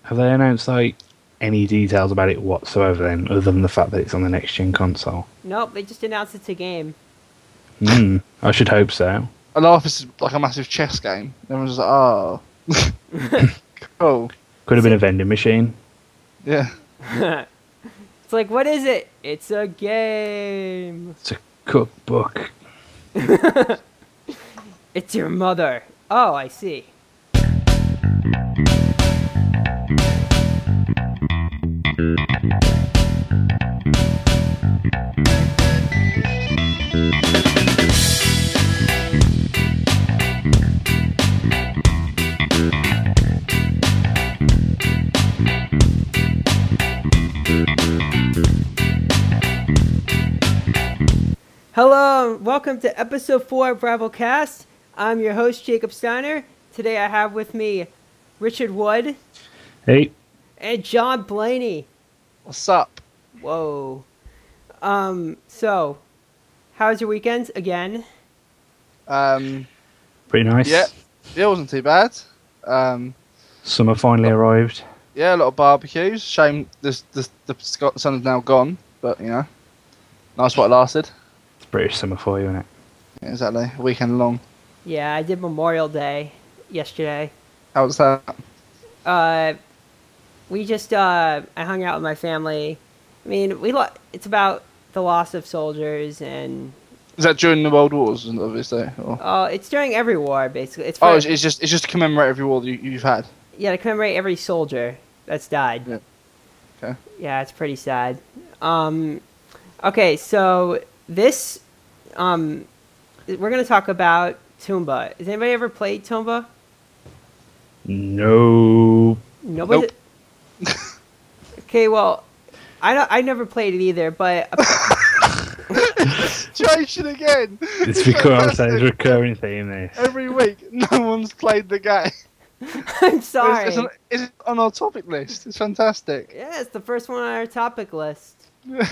Have they announced like any details about it whatsoever then, other than the fact that it's on the next gen console? Nope, they just announced it's a game. I should hope so. I laugh. It's like a massive chess game. Everyone's just like, oh, cool. Could have been a vending machine. Yeah. It's like, what is it? It's a game. It's a cookbook. It's your mother. Oh, I see. Hello, and welcome to episode 4 of Bravocast. I'm your host, Jacob Steiner. Today I have with me Richard Wood. Hey. And John Blaney. What's up? Whoa. So, how's your weekend again? Pretty nice. Yeah, it wasn't too bad. Summer finally arrived. Yeah, a lot of barbecues. Shame the sun is now gone, but you know, nice while it lasted. It's British summer for you, isn't it? Yeah, exactly. A weekend long. Yeah, I did Memorial Day yesterday. How was that? We just, I hung out with my family. I mean, it's about the loss of soldiers and... Is that during the World Wars, obviously? Or? It's during every war, basically. It's just to commemorate every war that you've had. Yeah, to commemorate every soldier that's died. Yeah. Okay. Yeah, it's pretty sad. Okay, so this, we're gonna talk about Tomba. Has anybody ever played Tomba? No. Nobody. Nope. Okay, well, I never played it either, but Situation again. It's because it's a recurring theme. This. Every week, no one's played the game. I'm sorry. It's on our topic list. It's fantastic. Yeah, it's the first one on our topic list.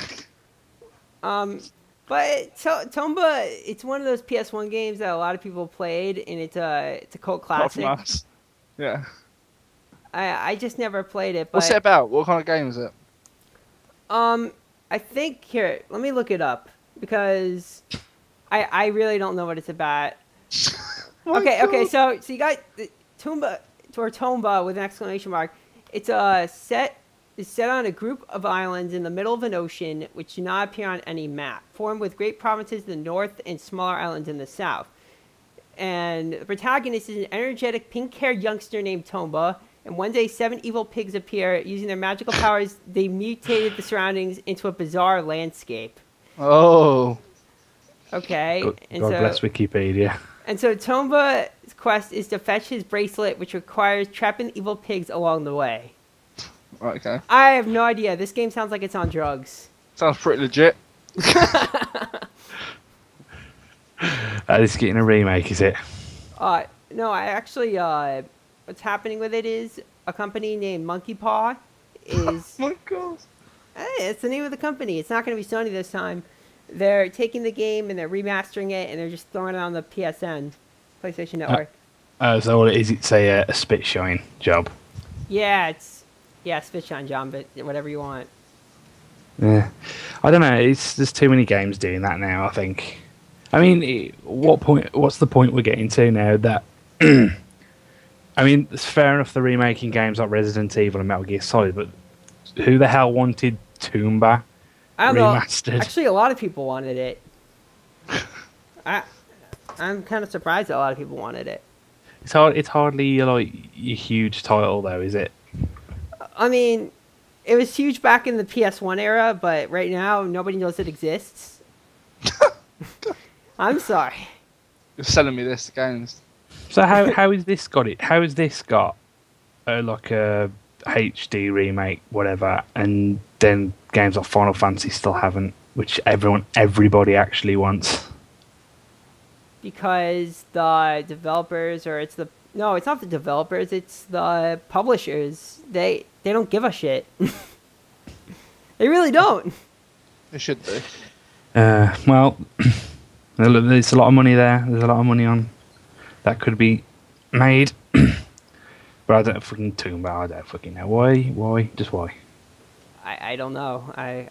But Tomba, it's one of those PS1 games that a lot of people played, and it's a cult Apart from classic. us. Yeah. I just never played it. But, What's it about? What kind of game is it? I think here, let me look it up because I really don't know what it's about. Okay, so you got Tomba with an exclamation mark. It's set on a group of islands in the middle of an ocean which do not appear on any map, formed with great provinces in the north and smaller islands in the south. And the protagonist is an energetic pink-haired youngster named Tomba, and one day 7 evil pigs appear. Using their magical powers, they mutated the surroundings into a bizarre landscape. Oh. Okay. God and bless Wikipedia. And so Tomba's quest is to fetch his bracelet, which requires trapping the evil pigs along the way. Right, okay. I have no idea. This game sounds like it's on drugs. Sounds pretty legit. This is getting a remake, is it? No, I actually, what's happening with it is a company named Monkey Paw is... Oh my god. Hey, it's the name of the company. It's not going to be Sony this time. They're taking the game and they're remastering it and they're just throwing it on the PSN, PlayStation Network. So all it is, it's a spit shine job. Yeah, spit shine, John, but whatever you want. Yeah, I don't know. There's too many games doing that now. I think. I mean, what's the point we're getting to now? That I mean, it's fair enough. They're remaking games like Resident Evil and Metal Gear Solid, but who the hell wanted Tomba I don't remastered? know. Actually, a lot of people wanted it. I'm kind of surprised that a lot of people wanted it. It's hardly like a huge title, though, is it? I mean, it was huge back in the PS1 era, but right now nobody knows it exists. I'm sorry. You're selling me this games. So how is this got it? How has this got like a HD remake, whatever, and then games like Final Fantasy still haven't, which everybody actually wants? Because the developers, it's not the developers, it's the publishers. They don't give a shit. They really don't. They should do. Well, there's a lot of money there. There's a lot of money on that could be made. But I don't fucking Tomb Raider. I don't fucking know why. Why? Just why? I don't know. I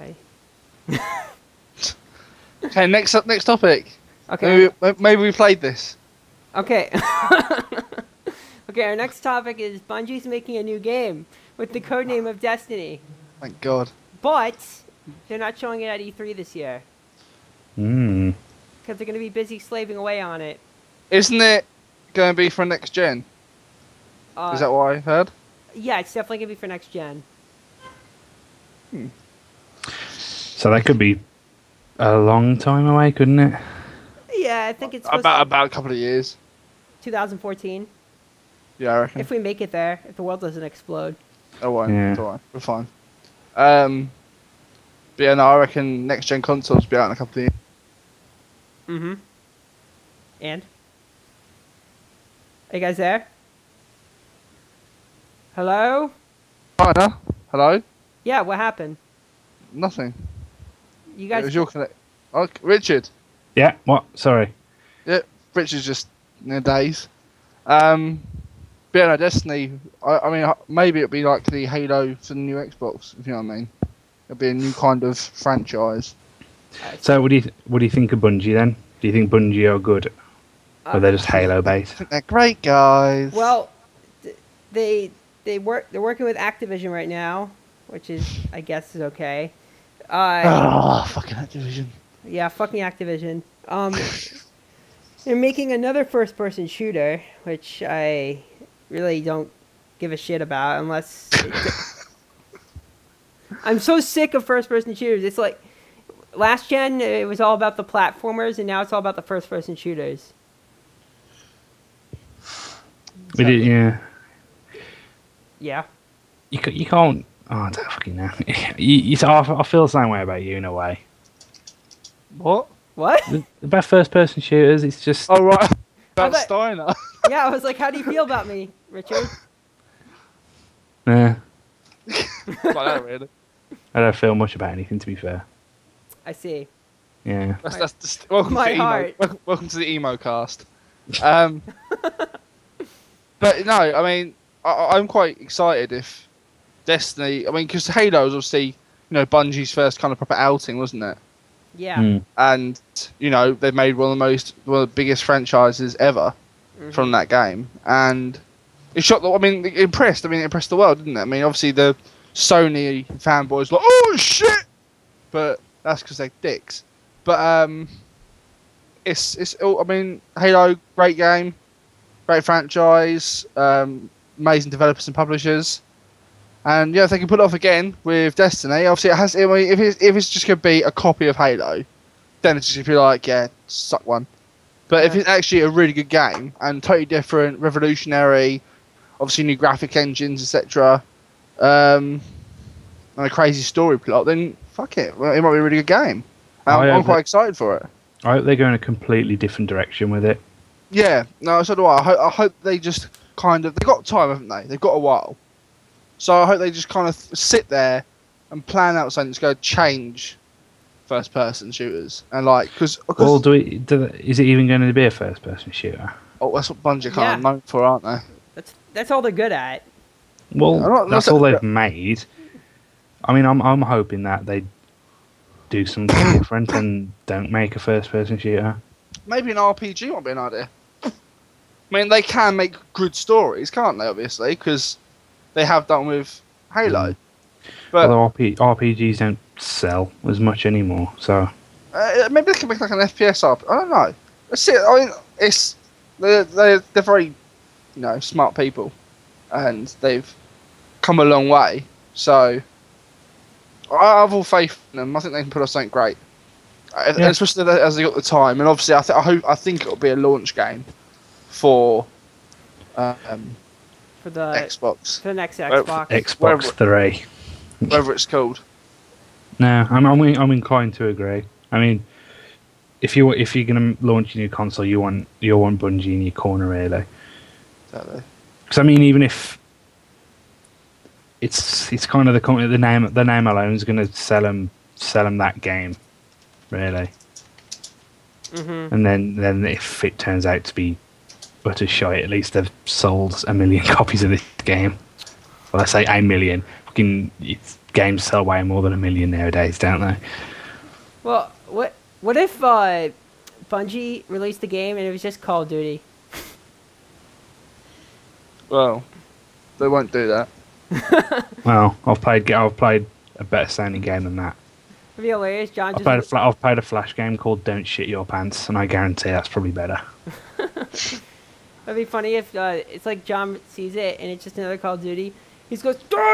Okay, next topic. okay. Maybe we played this. Okay. Okay, our next topic is Bungie's making a new game with the codename of Destiny. Thank God. But they're not showing it at E3 this year Hmm. because they're going to be busy slaving away on it. Isn't it going to be for next gen? Is that what I heard? Yeah, it's definitely going to be for next gen. So that could be a long time away, couldn't it? Yeah, I think it's supposed About a couple of years. 2014. Yeah, I reckon. If we make it there, if the world doesn't explode. Oh, won't. Yeah. It's alright. We're fine. But yeah, no, I reckon next gen consoles will be out in a couple of years. Mm-hmm. And? Are you guys there? Hello? China? Hello? Yeah, what happened? Nothing. You It guys... was your connect. Oh, Richard. Yeah. What? Sorry. Yep. Richard's just in a daze. But yeah, no, Destiny. I mean, maybe it'll be like the Halo for the new Xbox. If you know what I mean. It'll be a new kind of franchise. So what do you think of Bungie then? Do you think Bungie are good, or they're just Halo based? I think they're great guys. Well, they're working with Activision right now, which is, I guess, is okay. Fucking Activision. Yeah, fucking Activision. They're making another first-person shooter, which I really don't give a shit about, unless... I'm so sick of first-person shooters. It's like, last gen, it was all about the platformers, and now it's all about the first-person shooters. We did, yeah. Yeah. You can't. Oh, I don't fucking know. I feel the same way about you in a way. What? What? About first-person shooters, it's just. Oh right. About thought- Steiner. Yeah, I was like, how do you feel about me, Richard? Nah, Like that, really. I don't feel much about anything, to be fair. I see. Yeah. That's just, welcome My to emo. heart. Welcome to the emo cast. But no, I mean, I'm quite excited if Destiny. I mean, because Halo was obviously Bungie's first kind of proper outing, wasn't it? Yeah. Mm. And they've made one of the biggest franchises ever from that game, and it shot. It impressed the world, didn't it? I mean, obviously the Sony fanboys like, oh shit, but that's because they're dicks. But it's. I mean, Halo, great game, great franchise, amazing developers and publishers. And yeah, if they can pull it off again with Destiny, obviously it has. I mean, if it's just going to be a copy of Halo, then it's just going to be like, yeah, suck one. But if Yeah. it's actually a really good game and totally different, revolutionary, obviously new graphic engines, etc., and a crazy story plot, then fuck it. Well, it might be a really good game. I'm quite excited for it. I hope they go in a completely different direction with it. Yeah, no, so do I. I hope they just kind of... They've got time, haven't they? They've got a while. So I hope they just kind of sit there and plan out something that's going to change first-person shooters. And like, because... Well, is it even going to be a first-person shooter? Oh, that's what Bungie kind Yeah. of known for, aren't they? That's all they're good at. Well, I'm that's not- all they've made. I mean, I'm hoping that they do something different and don't make a first-person shooter. Maybe an RPG might be an idea. I mean, they can make good stories, can't they, obviously? Because they have done with Halo. But Although RPGs don't sell as much anymore, so... maybe they can make like an FPS RPG. I don't know. Let's see. I mean, they're very, smart people, and they've come a long way. So I have all faith in them. I think they can put off something great, Yeah. especially as they got the time. And obviously, I think it'll be a launch game for For the Xbox, for the next Well, Xbox. Xbox 3. whatever it's called. No, I'm inclined to agree. I mean, if you're going to launch a new console, you want Bungie in your corner, really. Exactly. Because I mean, even if it's kind of the company, the name alone is going to sell them that game, really. Mhm. And then if it turns out to be utter shite. At least they've sold 1 million copies of this game. Well, I say 1 million. Fucking games sell way more than 1 million nowadays, don't they? Well, what if Bungie released the game and it was just Call of Duty? Well, they won't do that. Well, I've played a better sounding game than that. It'd be hilarious. John I've just played a Flash game called Don't Shit Your Pants, and I guarantee that's probably better. It'd be funny if it's like John sees it and it's just another Call of Duty. He just goes,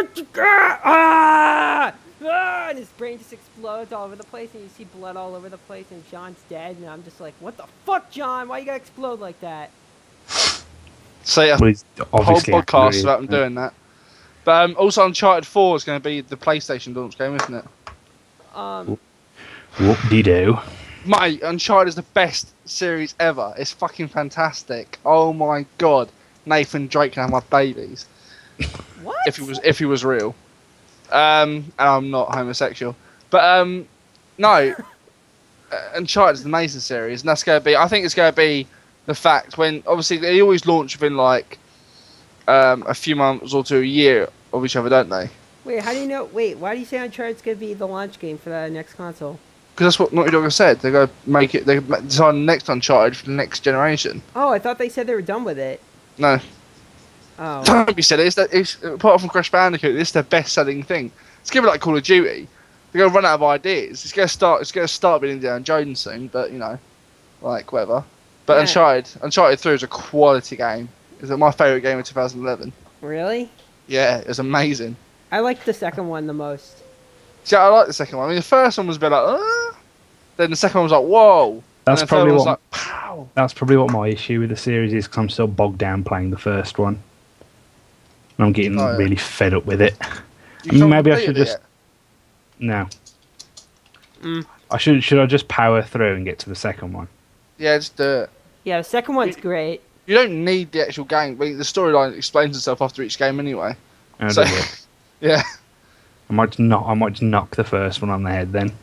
ah! Ah! And his brain just explodes all over the place, and you see blood all over the place, and John's dead. And I'm just like, what the fuck, John? Why you gotta explode like that? Say a Well, he's whole obviously podcast angry, about them doing that. But also, Uncharted 4 is going to be the PlayStation launch game, isn't it? Whoop-de-doo. Mate, Uncharted is the best series ever. It's fucking fantastic. Oh my god, Nathan Drake can have my babies. What? If he was real. And I'm not homosexual. But no, Uncharted is an amazing series, and that's going to be. I think it's going to be the fact when obviously they always launch within like a few months or to a year of each other, don't they? Wait, how do you know? Wait, why do you say Uncharted's gonna be the launch game for the next console? Because that's what Naughty Dog has said. They're going to make it. They design the next Uncharted for the next generation. Oh, I thought they said they were done with it. No, Oh. don't be silly. It's apart from Crash Bandicoot, this is their best-selling thing. It's gonna be like Call of Duty. They're gonna run out of ideas. It's gonna start being Indiana Jones soon, but you know, like whatever. But Yeah. Uncharted 3 is a quality game. It's my favourite game of 2011. Really? Yeah, it was amazing. I liked the second one the most. See, I like the second one. I mean, the first one was a bit like, then the second one was like, whoa. That's and the third probably one was what. like, pow. That's probably what my issue with the series is, because I'm still bogged down playing the first one. And I'm getting Oh, yeah. really fed up with it. You Maybe I completed should it just. yet? No. I should I just power through and get to the second one? Yeah, just do it. Yeah, the second one's great. You don't need the actual game. I mean, the storyline explains itself after each game anyway. Oh, So- does it? Yeah. I might just knock the first one on the head then.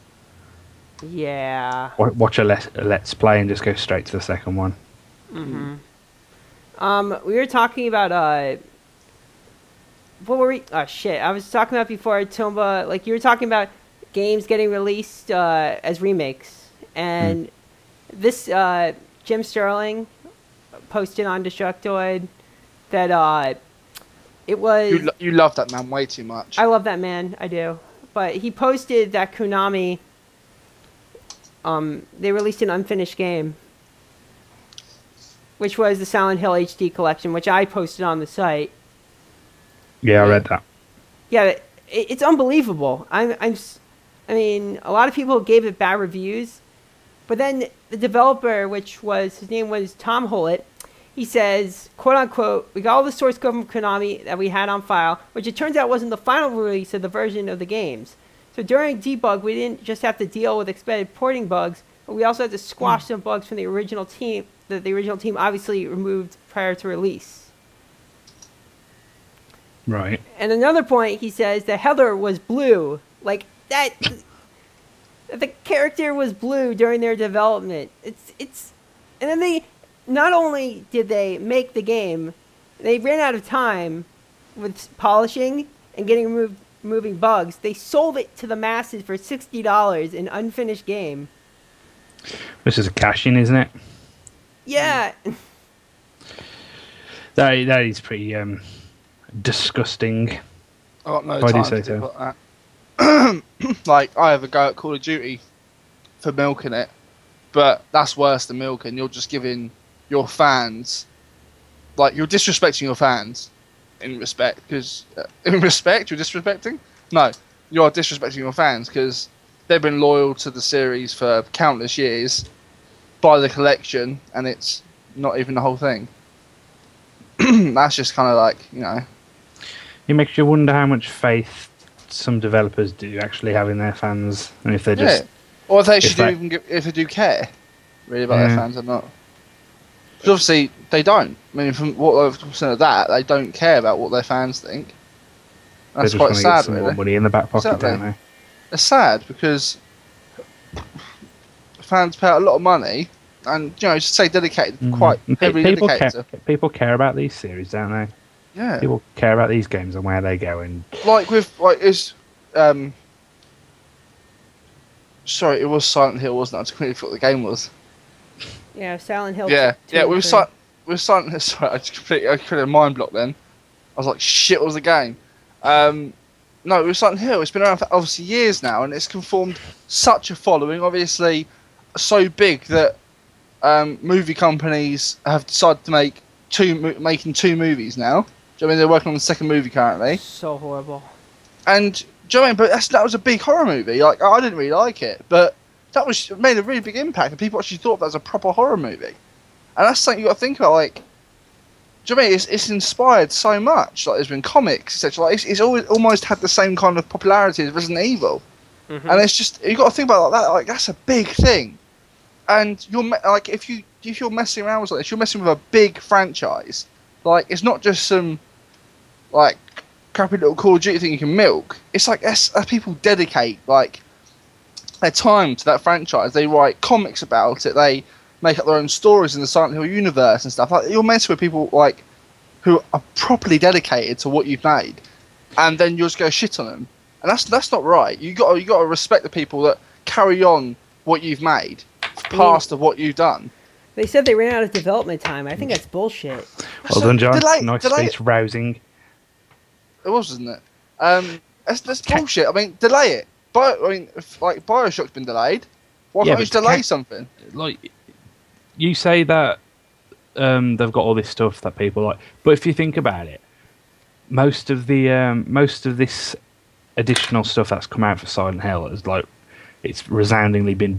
Yeah. Watch a let's play and just go straight to the second one. We were talking about what were we? Oh shit! I was talking about before Tomba. Like you were talking about games getting released as remakes, and this Jim Sterling posted on Destructoid that it was. You love that man way too much. I love that man. I do. But he posted that Konami. They released an unfinished game, which was the Silent Hill HD collection, which I posted on the site. Yeah, I read that. Yeah, it's unbelievable. I mean, a lot of people gave it bad reviews, but then the developer, his name was Tom Hollett, he says, quote unquote, we got all the source code from Konami that we had on file, which it turns out wasn't the final release of the version of the games. So during debug, we didn't just have to deal with expected porting bugs, but we also had to squash some bugs from the original team that the original team obviously removed prior to release. Right. And another point, he says that Heather was blue. Like, that... the character was blue during their development. It's... And then they... Not only did they make the game, they ran out of time with polishing and getting removing bugs. They sold it to the masses for $60, an unfinished game. This is a cash-in, isn't it? Yeah. That is pretty disgusting. I got no Why do you time say to so? put that. Like, I have a go at Call of Duty for milking it, but that's worse than milking. You're just giving your fans, like, you're disrespecting your fans in respect, because in respect you're disrespecting. No, you're disrespecting your fans because they've been loyal to the series for countless years. Buy the collection, and it's not even the whole thing. That's just kind of like, you know. It makes you wonder how much faith some developers do actually have in their fans, and if they're just Yeah. Or if they actually if do they- even if they do care really about their Yeah. fans or not. Because obviously they don't. I mean, from what I've seen of that, they don't care about what their fans think. they That's just quite want to sad, get some more really. money in the back pocket, Exactly. don't they? It's sad because fans pay out a lot of money and just say dedicated, quite And heavily dedicated. People care about these series, don't they? Yeah. People care about these games and where they go. And sorry, it was Silent Hill, wasn't it? I just completely forgot what the game was. Yeah, Silent Hill. Yeah, 2 yeah. and We were 3. Silent Hill. Sorry, I created a mind block then. I was like, shit, what was the game? No, it was Silent Hill. It's been around for obviously years now, and it's conformed such a following. Obviously, so big that movie companies have decided to making 2 movies now. Do you know what I mean? They're working on the second movie currently. So horrible. And do you know what I mean? But that was a big horror movie. Like, I didn't really like it, but it made a really big impact, and people actually thought that was a proper horror movie. And that's something you got to think about. Like, do you know what I mean? It's inspired so much. Like, there's been comics, etc. Like, it's always almost had the same kind of popularity as Resident Evil. Mm-hmm. And it's just, you got to think about it like that. Like, that's a big thing. And like, if you're messing around with this, you're messing with a big franchise. Like, it's not just some like crappy little Call of Duty thing you can milk. It's like as people dedicate like their time to that franchise. They write comics about it. They make up their own stories in the Silent Hill universe and stuff. Like, you're messing with people like who are properly dedicated to what you've made, and then you're just going to shit on them. And that's not right. You got to respect the people that carry on what you've made past of what you've done. They said they ran out of development time. I think that's bullshit. Well done, John. Nice speech, rousing. It was, wasn't it? That's bullshit. I mean, delay it. Like Bioshock's been delayed. Why can't you delay something? Like, you say that they've got all this stuff that people like, but if you think about it, most of this additional stuff that's come out for Silent Hill is like, it's resoundingly been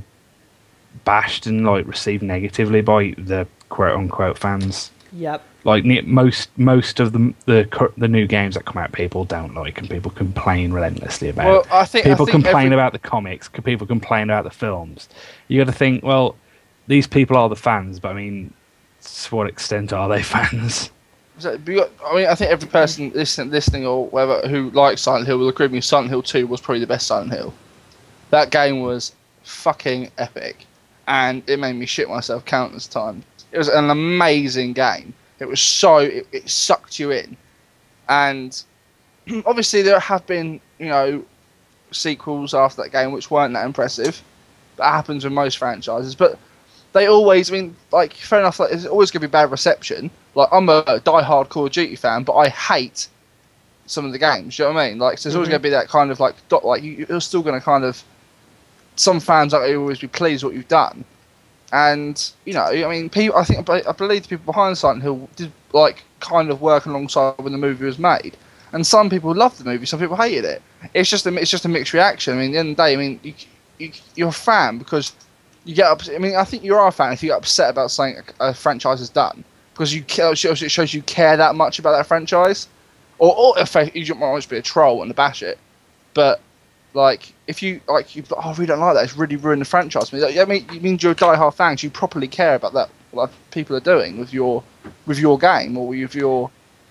bashed and like received negatively by the quote unquote fans. Yep. Like most of the new games that come out, people don't like, and people complain relentlessly about. Well, I think people complain about the comics. People complain about the films. You got to think, well, these people are the fans, but I mean, to what extent are they fans? I mean, I think every person listening or whatever who likes Silent Hill will agree with me. Silent Hill 2 was probably the best Silent Hill. That game was fucking epic, and it made me shit myself countless times. It was an amazing game. It was it sucked you in, and obviously there have been sequels after that game which weren't that impressive. That happens with most franchises, but they always, I mean, like, fair enough, like, there's always going to be bad reception. Like, I'm a die-hard Call of Duty fan, but I hate some of the games, you know what I mean? Like, so there's always going to be that kind of, like, you're still going to kind of, some fans aren't always be pleased with what you've done. And, I mean, I believe the people behind Silent Hill did, like, kind of work alongside when the movie was made. And some people loved the movie, some people hated it. It's just a mixed reaction. I mean, at the end of the day, I mean, you're a fan because you get upset. I mean, I think you are a fan if you get upset about something a franchise has done, because it shows you care that much about that franchise. Or if you might just be a troll and bash it. But like, if I really don't like that, it's really ruined the franchise. I mean, you mean you're a die-hard fan, so you properly care about that, what people are doing with your game, or with your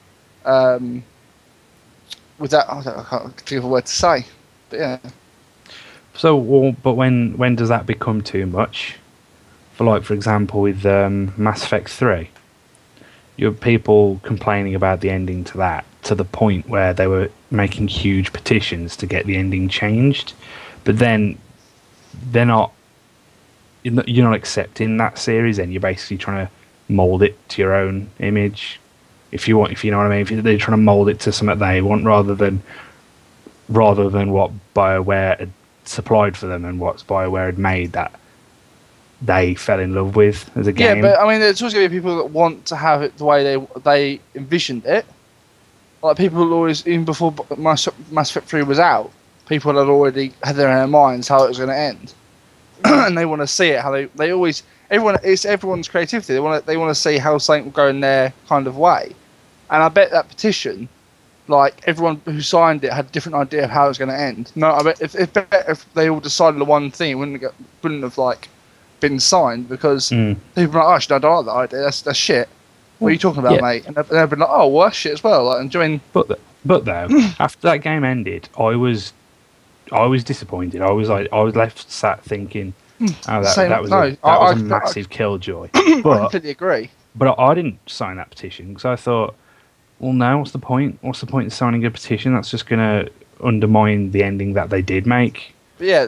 with that. I can't think of a word to say, but yeah. So, but when does that become too much? For example, with Mass Effect 3, you have people complaining about the ending to that, to the point where they were making huge petitions to get the ending changed, but then you're not accepting that series, and you're basically trying to mold it to your own image. If you know what I mean, if they're trying to mold it to something they want, rather than what BioWare had supplied for them and what BioWare had made that they fell in love with as a game. Yeah, but I mean, there's always going to be people that want to have it the way they envisioned it. Like, people always, even before Mass Effect 3 was out, people had already had in their minds how it was going to end, and they want to see it. How they always, it's everyone's creativity. They want to see how something will go in their kind of way, and I bet that petition, like, everyone who signed it had a different idea of how it was going to end. No, I bet if they all decided the one thing, it wouldn't have like been signed, because people were like, "Oh, I don't like that idea. That's shit. What are you talking about, mate?" And they've been like, "Oh, well, that's shit as well." Like, enjoying. But though, after that game ended, I was disappointed. I was left sat thinking, Oh, Same- that was no, a I massive killjoy. I But completely agree. I didn't sign that petition because I thought, well, no, what's the point? What's the point of signing a petition? That's just going to undermine the ending that they did make. But yeah,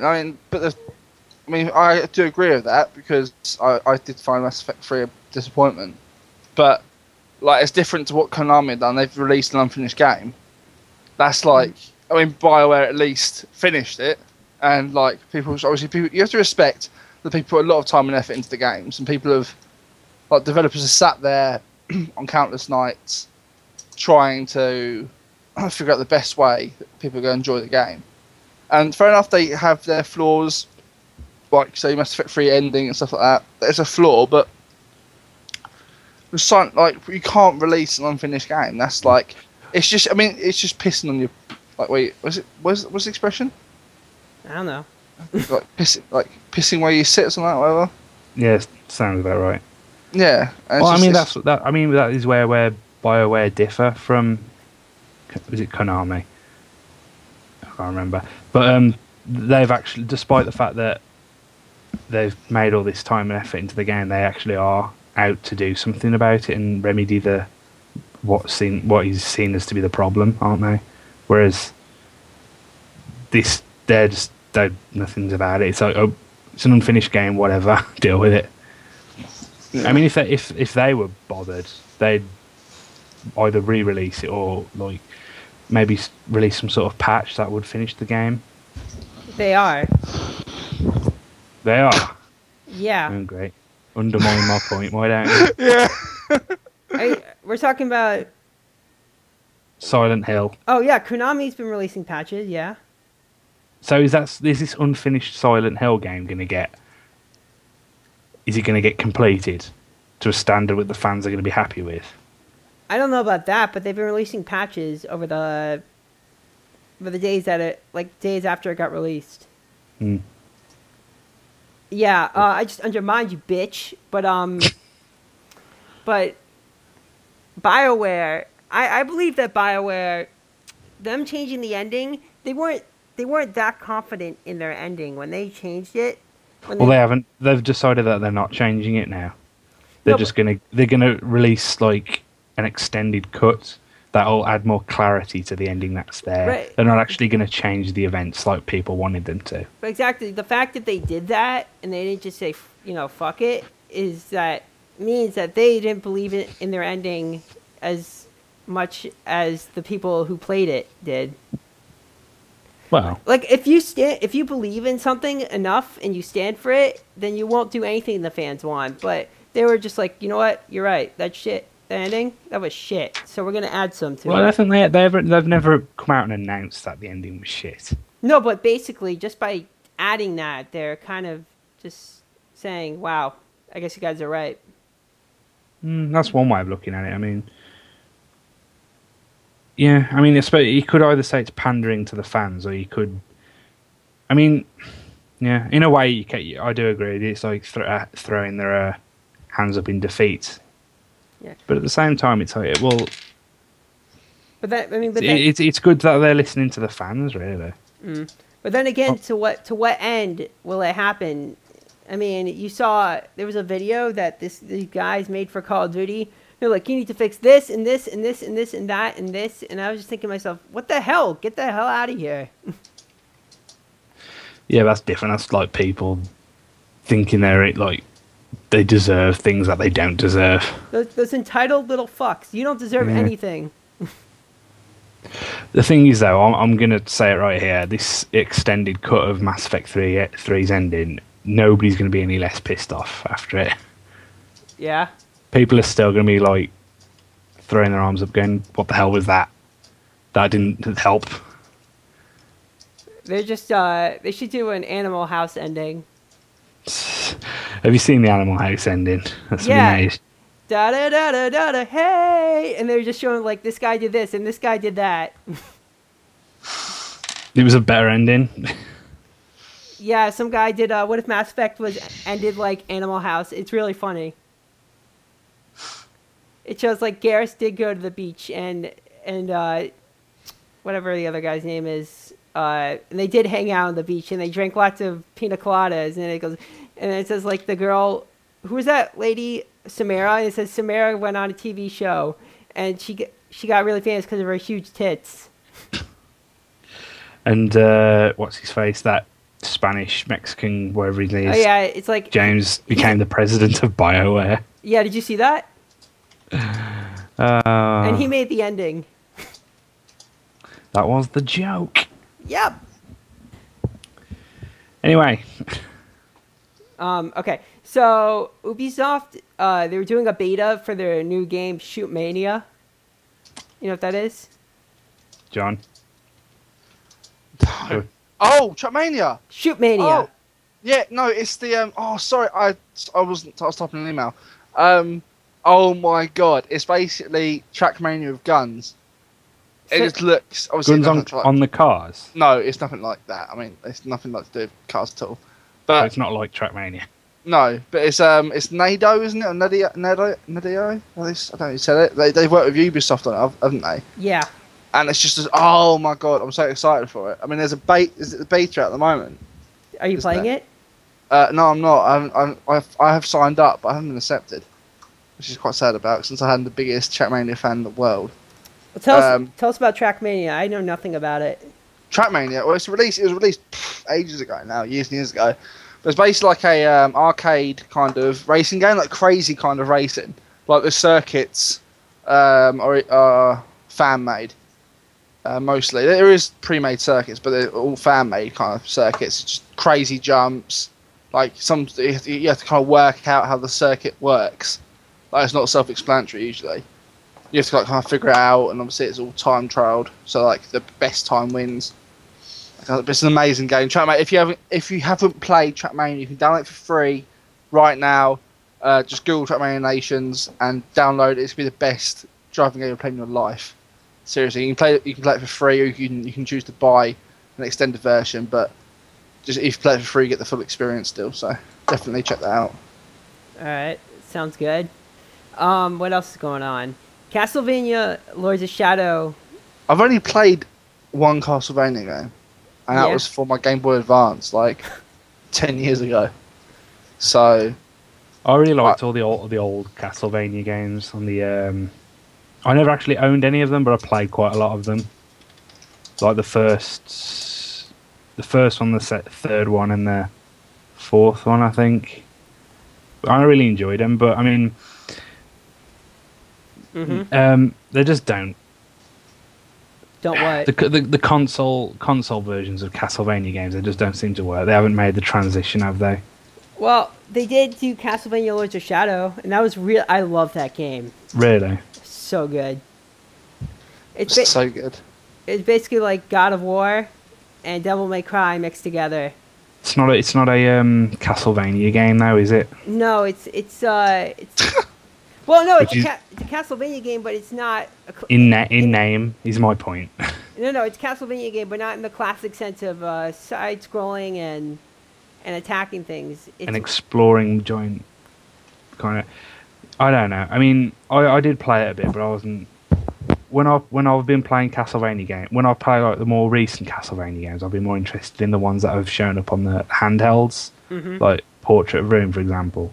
I do agree with that because I did find Mass Effect 3 a disappointment. But like, it's different to what Konami have done. They've released an unfinished game. That's like, BioWare at least finished it, and like people you have to respect that people put a lot of time and effort into the games, and people have, like, developers have sat there on countless nights trying to figure out the best way that people are going to enjoy the game. And fair enough, they have their flaws, like, say, Mass Effect 3 ending and stuff like that. There's a flaw, but like, you can't release an unfinished game. That's like, it's just pissing on your, like, wait, what's the expression? I don't know. Pissing where you sit or something like that, whatever. Yeah, sounds about right. Yeah. Well, that is where BioWare differ from, was it Konami? I can't remember. But they've actually, despite the fact that they've made all this time and effort into the game, they actually are out to do something about it and remedy what is seen as to be the problem, aren't they? Whereas this, they're nothing's about it. It's like, oh, it's an unfinished game, whatever, deal with it. Yeah. I mean, if they were bothered, they'd either re-release it or, like, maybe release some sort of patch that would finish the game. They are. They are. Yeah. Oh, great. Undermine my point. Why don't you? Yeah. We're talking about Silent Hill. Oh yeah, Konami's been releasing patches. Yeah. So is this unfinished Silent Hill game going to get? Is it going to get completed to a standard that the fans are going to be happy with? I don't know about that, but they've been releasing patches over the days days after it got released. Hmm. Yeah, I just undermined you, bitch. But BioWare, I believe that BioWare, them changing the ending, they weren't that confident in their ending when they changed it. They haven't. They've decided that they're not changing it now. They're gonna release, like, an extended cut that'll add more clarity to the ending that's there. Right. They're not actually going to change the events like people wanted them to. But exactly, the fact that they did that and they didn't just say, fuck it, means that they didn't believe in their ending as much as the people who played it did. Well, like, if you believe in something enough and you stand for it, then you won't do anything the fans want. But they were just like, you know what, you're right, that's shit. The ending, that was shit. So we're gonna add some to it. Well, I think they've never come out and announced that the ending was shit. No, but basically, just by adding that, they're kind of just saying, "Wow, I guess you guys are right." That's one way of looking at it. I mean, yeah, I mean, you could either say it's pandering to the fans, or you could. I mean, yeah, in a way, I do agree. It's like throwing their hands up in defeat. Yeah. But at the same time, it's like, well, it's good that they're listening to the fans, really. But then again, to what end will it happen? I mean, you saw there was a video that these guys made for Call of Duty. They're like, you need to fix this and this and this and this and that and this, and I was just thinking to myself, what the hell? Get the hell out of here! Yeah, that's different. That's like people thinking they deserve things that they don't deserve. Those entitled little fucks. You don't deserve anything. The thing is, though, I'm going to say it right here. This extended cut of Mass Effect 3's ending, nobody's going to be any less pissed off after it. Yeah? People are still going to be, like, throwing their arms up going, what the hell was that? That didn't help. They're just, they should do an Animal House ending. Have you seen the Animal House ending? That's amazing. Da da da da da da, hey! And they're just showing, like, this guy did this and this guy did that. It was a better ending. Yeah, some guy did, what if Mass Effect ended like Animal House? It's really funny. It shows, like, Garrus did go to the beach and whatever the other guy's name is, and they did hang out on the beach, and they drank lots of pina coladas, and it goes, and it says like the girl, who was that lady, Samara, and it says Samara went on a TV show, and she got really famous because of her huge tits. And what's his face? That Spanish Mexican, wherever he is. Oh yeah, it's like James became the president of BioWare. Yeah, did you see that? And he made the ending. That was the joke. Yep. Anyway. Okay, so Ubisoft, they were doing a beta for their new game, Shoot Mania. You know what that is? John. Oh, Trackmania. Shoot Mania. Oh, yeah, no, it's the oh, sorry, I was typing an email. Oh my god, it's basically Trackmania with guns. It just looks obviously guns on the cars. No, it's nothing like that. I mean, it's nothing like to do with cars at all. But So it's not like Trackmania. no, but it's Nado, isn't it? Or Nadio? I don't know if you said it. They've worked with Ubisoft on it, haven't they? Yeah. And it's just oh my god, I'm so excited for it. I mean, there's a beta at the moment. Are you playing it? No, I'm not. I have signed up, but I haven't been accepted, which is quite sad about since I had the biggest Trackmania fan in the world. Well, tell us about Trackmania. I know nothing about it. Trackmania, well, it was released ages ago now, years and years ago. But it's basically like a arcade kind of racing game, like crazy kind of racing. Like the circuits are fan made. Mostly there is pre-made circuits, but they're all fan-made kind of circuits. Just crazy jumps, like you have to kind of work out how the circuit works. Like it's not self-explanatory usually. You have to like kind of figure it out, and obviously it's all time trialed. So like the best time wins. It's an amazing game. Trackmania. If you haven't played Trackmania, you can download it for free right now. Just Google Trackmania Nations and download it. It's gonna be the best driving game you've played in your life. Seriously, you can play it for free, or you can choose to buy an extended version. But just if you play it for free, you get the full experience still. So definitely check that out. All right, sounds good. What else is going on? Castlevania Lords of Shadow. I've only played one Castlevania game, and that was for my Game Boy Advance, like 10 years ago. So I really liked all the old Castlevania games on the. I never actually owned any of them, but I played quite a lot of them. Like the first one, the third one, and the fourth one, I think. I really enjoyed them, but I mean, they just don't. Don't what? The console versions of Castlevania games, they just don't seem to work. They haven't made the transition, have they? Well, they did do Castlevania Lords of Shadow, and that was real. I love that game. Really? So good. It's so good. It's basically like God of War and Devil May Cry mixed together. It's not a Castlevania game, though, is it? No, it's well, no, it's a Castlevania game, but it's not in name. Is my point. No, it's a Castlevania game, but not in the classic sense of side-scrolling and attacking things. It's an exploring joint kind of. I don't know. I mean, I did play it a bit, but I wasn't. When I've been playing Castlevania games, when I've played like the more recent Castlevania games, I've been more interested in the ones that have shown up on the handhelds, like Portrait of Ruin, for example.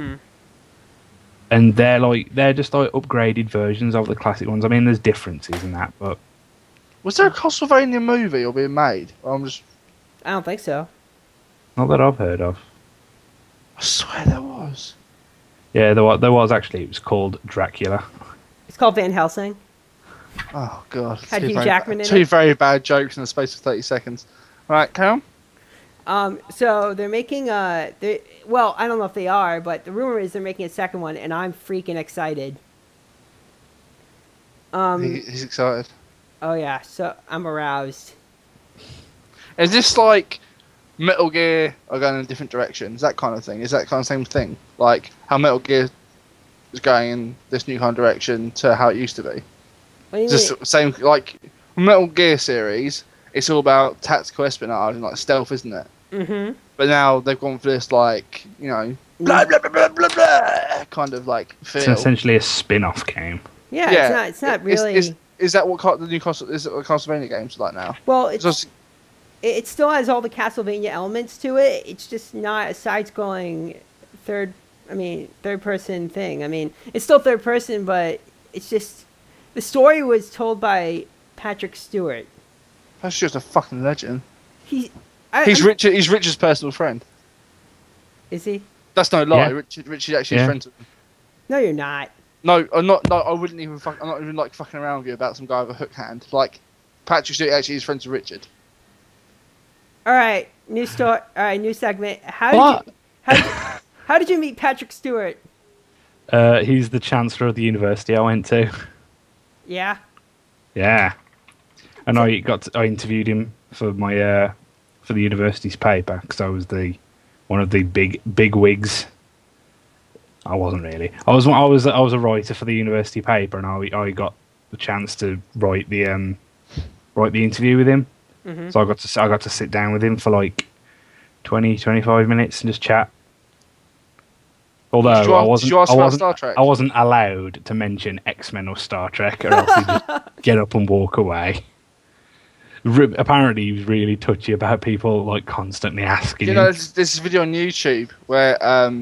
And they're just like upgraded versions of the classic ones. I mean, there's differences in that, but was there a Castlevania movie or being made? I don't think so. Not that I've heard of. I swear there was. Yeah, there was actually. It was called Dracula. It's called Van Helsing. Oh god! Had Hugh Jackman in it. Two very bad jokes in the space of 30 seconds. All right, carry on. So they're making well, I don't know if they are, but the rumor is they're making a second one, and I'm freaking excited. He's excited. Oh yeah, so I'm aroused. Is this like Metal Gear are going in different directions? That kind of thing. Is that kind of same thing? Like how Metal Gear is going in this new kind of direction to how it used to be? What do you Just mean? same like Metal Gear series. It's all about tactical espionage and like stealth, isn't it? But now they've gone for this like blah blah blah blah blah blah kind of like feel. It's essentially a spin-off game. Yeah. It's not really. Is that what the new Castlevania games are like now? Well, it's it still has all the Castlevania elements to it. It's just not a side-scrolling third-person thing. I mean, it's still third person, but it's just the story was told by Patrick Stewart. That's just a fucking legend. He's Richard. He's Richard's personal friend. Is he? That's no lie. Yeah. Richard actually is friends with him. No, you're not. No, I'm not. No, I wouldn't even. I'm not even like fucking around with you about some guy with a hook hand. Like, Patrick Stewart actually is friends with Richard. All right, new story. All right, new segment. What? How did you meet Patrick Stewart? He's the chancellor of the university I went to. Yeah. Yeah, and I interviewed him for my for the university's paper because I was one of the big wigs. I wasn't really. I was a writer for the university paper, and I got the chance to write the interview with him. Mm-hmm. So I got to sit down with him for like 20-25 minutes and just chat. Although I wasn't allowed to mention X-Men or Star Trek, or else he'd just get up and walk away. Apparently, he was really touchy about people like constantly asking. You know, there's this video on YouTube where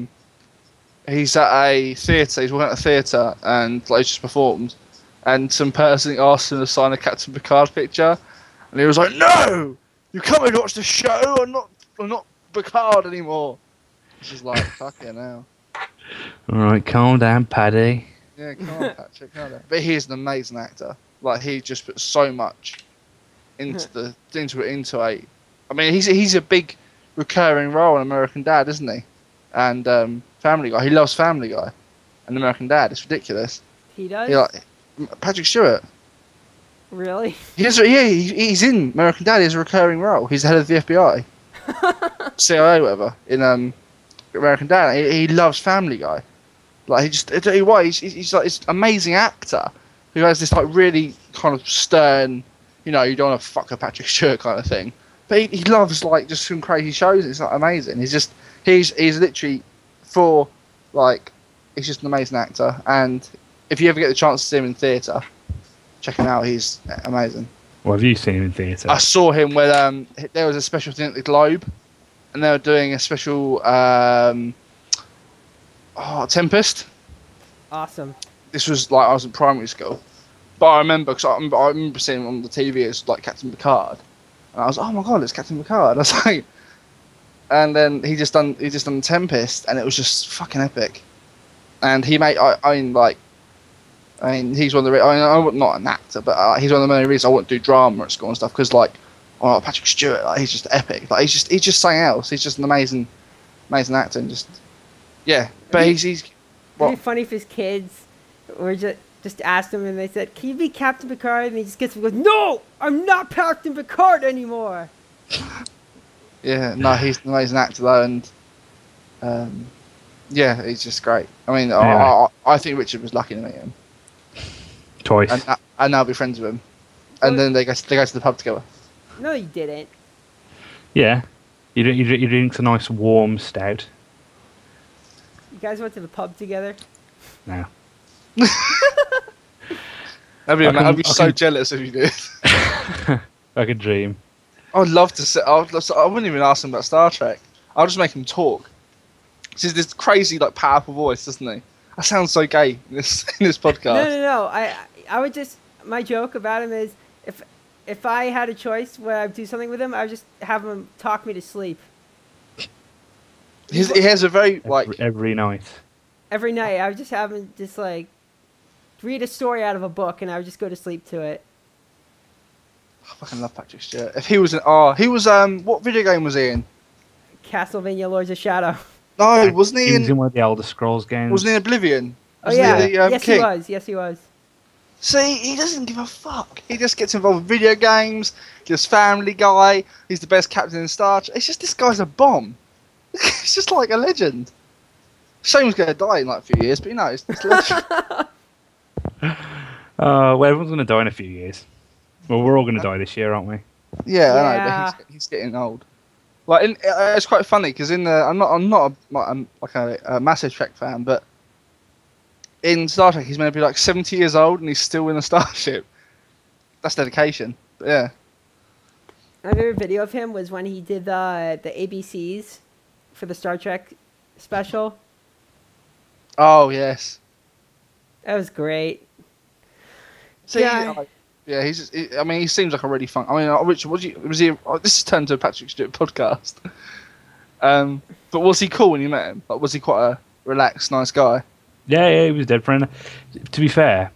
he's at a theatre. He's working at a theatre and like just performed, and some person asked him to sign a Captain Picard picture, and he was like, "No, you come and watch the show. I'm not Picard anymore." She's like, "Fuck it now." All right, calm down, Paddy. Yeah, come on, Patrick, calm down. But he's an amazing actor. Like, he just put so much into it. I mean, he's a big recurring role in American Dad, isn't he? And Family Guy. He loves Family Guy and American Dad. It's ridiculous. He does. Patrick Stewart. Really? He's in American Dad. He has a recurring role. He's the head of the FBI, CIA, whatever. In American Dad. He loves Family Guy. Like, he's like this amazing actor who has this like really kind of stern, you don't want to fuck a Patrick Stewart kind of thing. But he loves like just some crazy shows. It's like amazing. He's literally he's just an amazing actor. And if you ever get the chance to see him in theatre, check him out. He's amazing. What have you seen in theatre? I saw him when there was a special thing at the Globe, and they were doing a special Tempest. Awesome. This was like I was in primary school, but I remember I remember seeing him on the TV as like Captain Picard, and I was oh my god, it's Captain Picard. I was like, and then he just done Tempest, and it was just fucking epic. And he made he's one of the I'm not an actor, but he's one of the many reasons I want to do drama at school and stuff because Patrick Stewart, like, he's just epic. Like he's just something else. He's just an amazing actor, and just But he's It'd be funny if his kids were just asked him and they said, "Can you be Captain Picard?" And he just gets up and goes, "No, I'm not Captain Picard anymore." Yeah, no, he's an amazing actor though, and he's just great. I mean, I think Richard was lucky to meet him. Twice. And now be friends with him, and then they go to the pub together. No, you didn't. Yeah, you drink a nice warm stout. You guys went to the pub together? No. I'd be so jealous if you did. Like a dream. I'd love to sit. I wouldn't even ask him about Star Trek. I'll just make him talk. He's this crazy, like, powerful voice, doesn't he? I sound so gay in this podcast. No. I would just, my joke about him is if I had a choice where I'd do something with him, I would just have him talk me to sleep. He has a very every night. Every night, I would just have him just like read a story out of a book, and I would just go to sleep to it. I fucking love Patrick Stewart. If he was what video game was he in? Castlevania: Lords of Shadow. No, wasn't he in? He was in one of the Elder Scrolls games. Wasn't he in Oblivion? Yes, King? he was. Yes, he was. See, he doesn't give a fuck. He just gets involved with video games. Just Family Guy. He's the best captain in Star Trek. It's just this guy's a bomb. It's just like a legend. Shane was going to die in like a few years, but it's a legend. Well, everyone's going to die in a few years. Well, we're all going to die this year, aren't we? Yeah, I know, but he's getting old. Like, it's quite funny because I'm not a massive Trek fan, but in Star Trek he's meant to be like 70 years old and he's still in a starship. That's dedication. But yeah. My favorite video of him was when he did the ABCs for the Star Trek special. Oh yes. That was great. So Yeah. I mean, he seems like a really fun. I mean, Richard, was he? Oh, this has turned to a Patrick Stewart podcast. But was he cool when you met him? Like, was he quite a relaxed, nice guy? Yeah, he was dead friend. To be fair,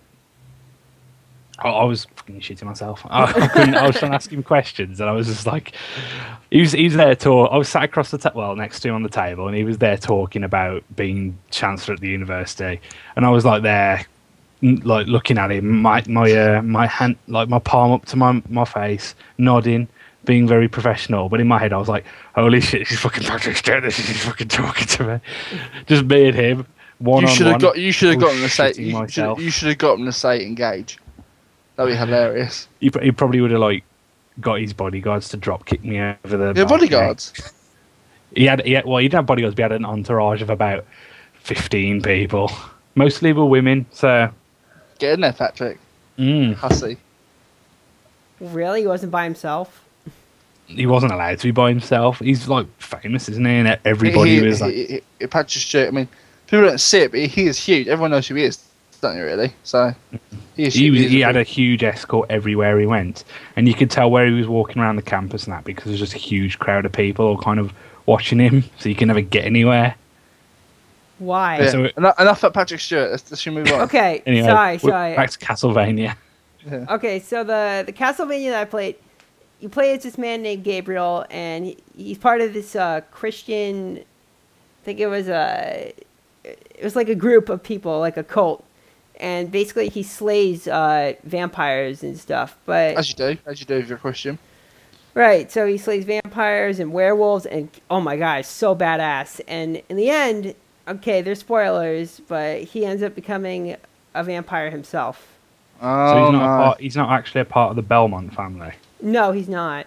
I was fucking shitting myself. I was trying to ask him questions, and I was just like, he was there talk. I was sat across the next to him on the table, and he was there talking about being chancellor at the university, and I was like there, like looking at him, my hand, like my palm up to my face, nodding, being very professional. But in my head, I was like, holy shit, she's fucking Patrick Stewart. She's fucking talking to me. Just me and him. You should have got him to say. You should have got him to say engage. That'd be hilarious. He probably would have like got his bodyguards to drop kick me over the. Yeah, bodyguards. He didn't have bodyguards. But he had an entourage of about 15 people. Mostly were women. So get in there, Patrick. Hussy. Really, he wasn't by himself. He wasn't allowed to be by himself. He's like famous, isn't he? And everybody was like Patrick Stewart. I mean, people don't see it, but he is huge. Everyone knows who he is, don't you? Really? So he had a huge escort everywhere he went, and you could tell where he was walking around the campus and that because there's just a huge crowd of people all kind of watching him, so you can never get anywhere. Why? Yeah. So enough about Patrick Stewart. Let's move on. Okay. Anyway, sorry. Back to Castlevania. Yeah. Okay, so the Castlevania that I played, you play as this man named Gabriel, and he's part of this Christian. I think it was like a group of people, like a cult, and basically he slays vampires and stuff. But as you do if you're a Christian. Right, so he slays vampires and werewolves, and oh my god, so badass. And in the end, okay, there's spoilers, but he ends up becoming a vampire himself. Oh, so he's not actually a part of the Belmont family. No, he's not.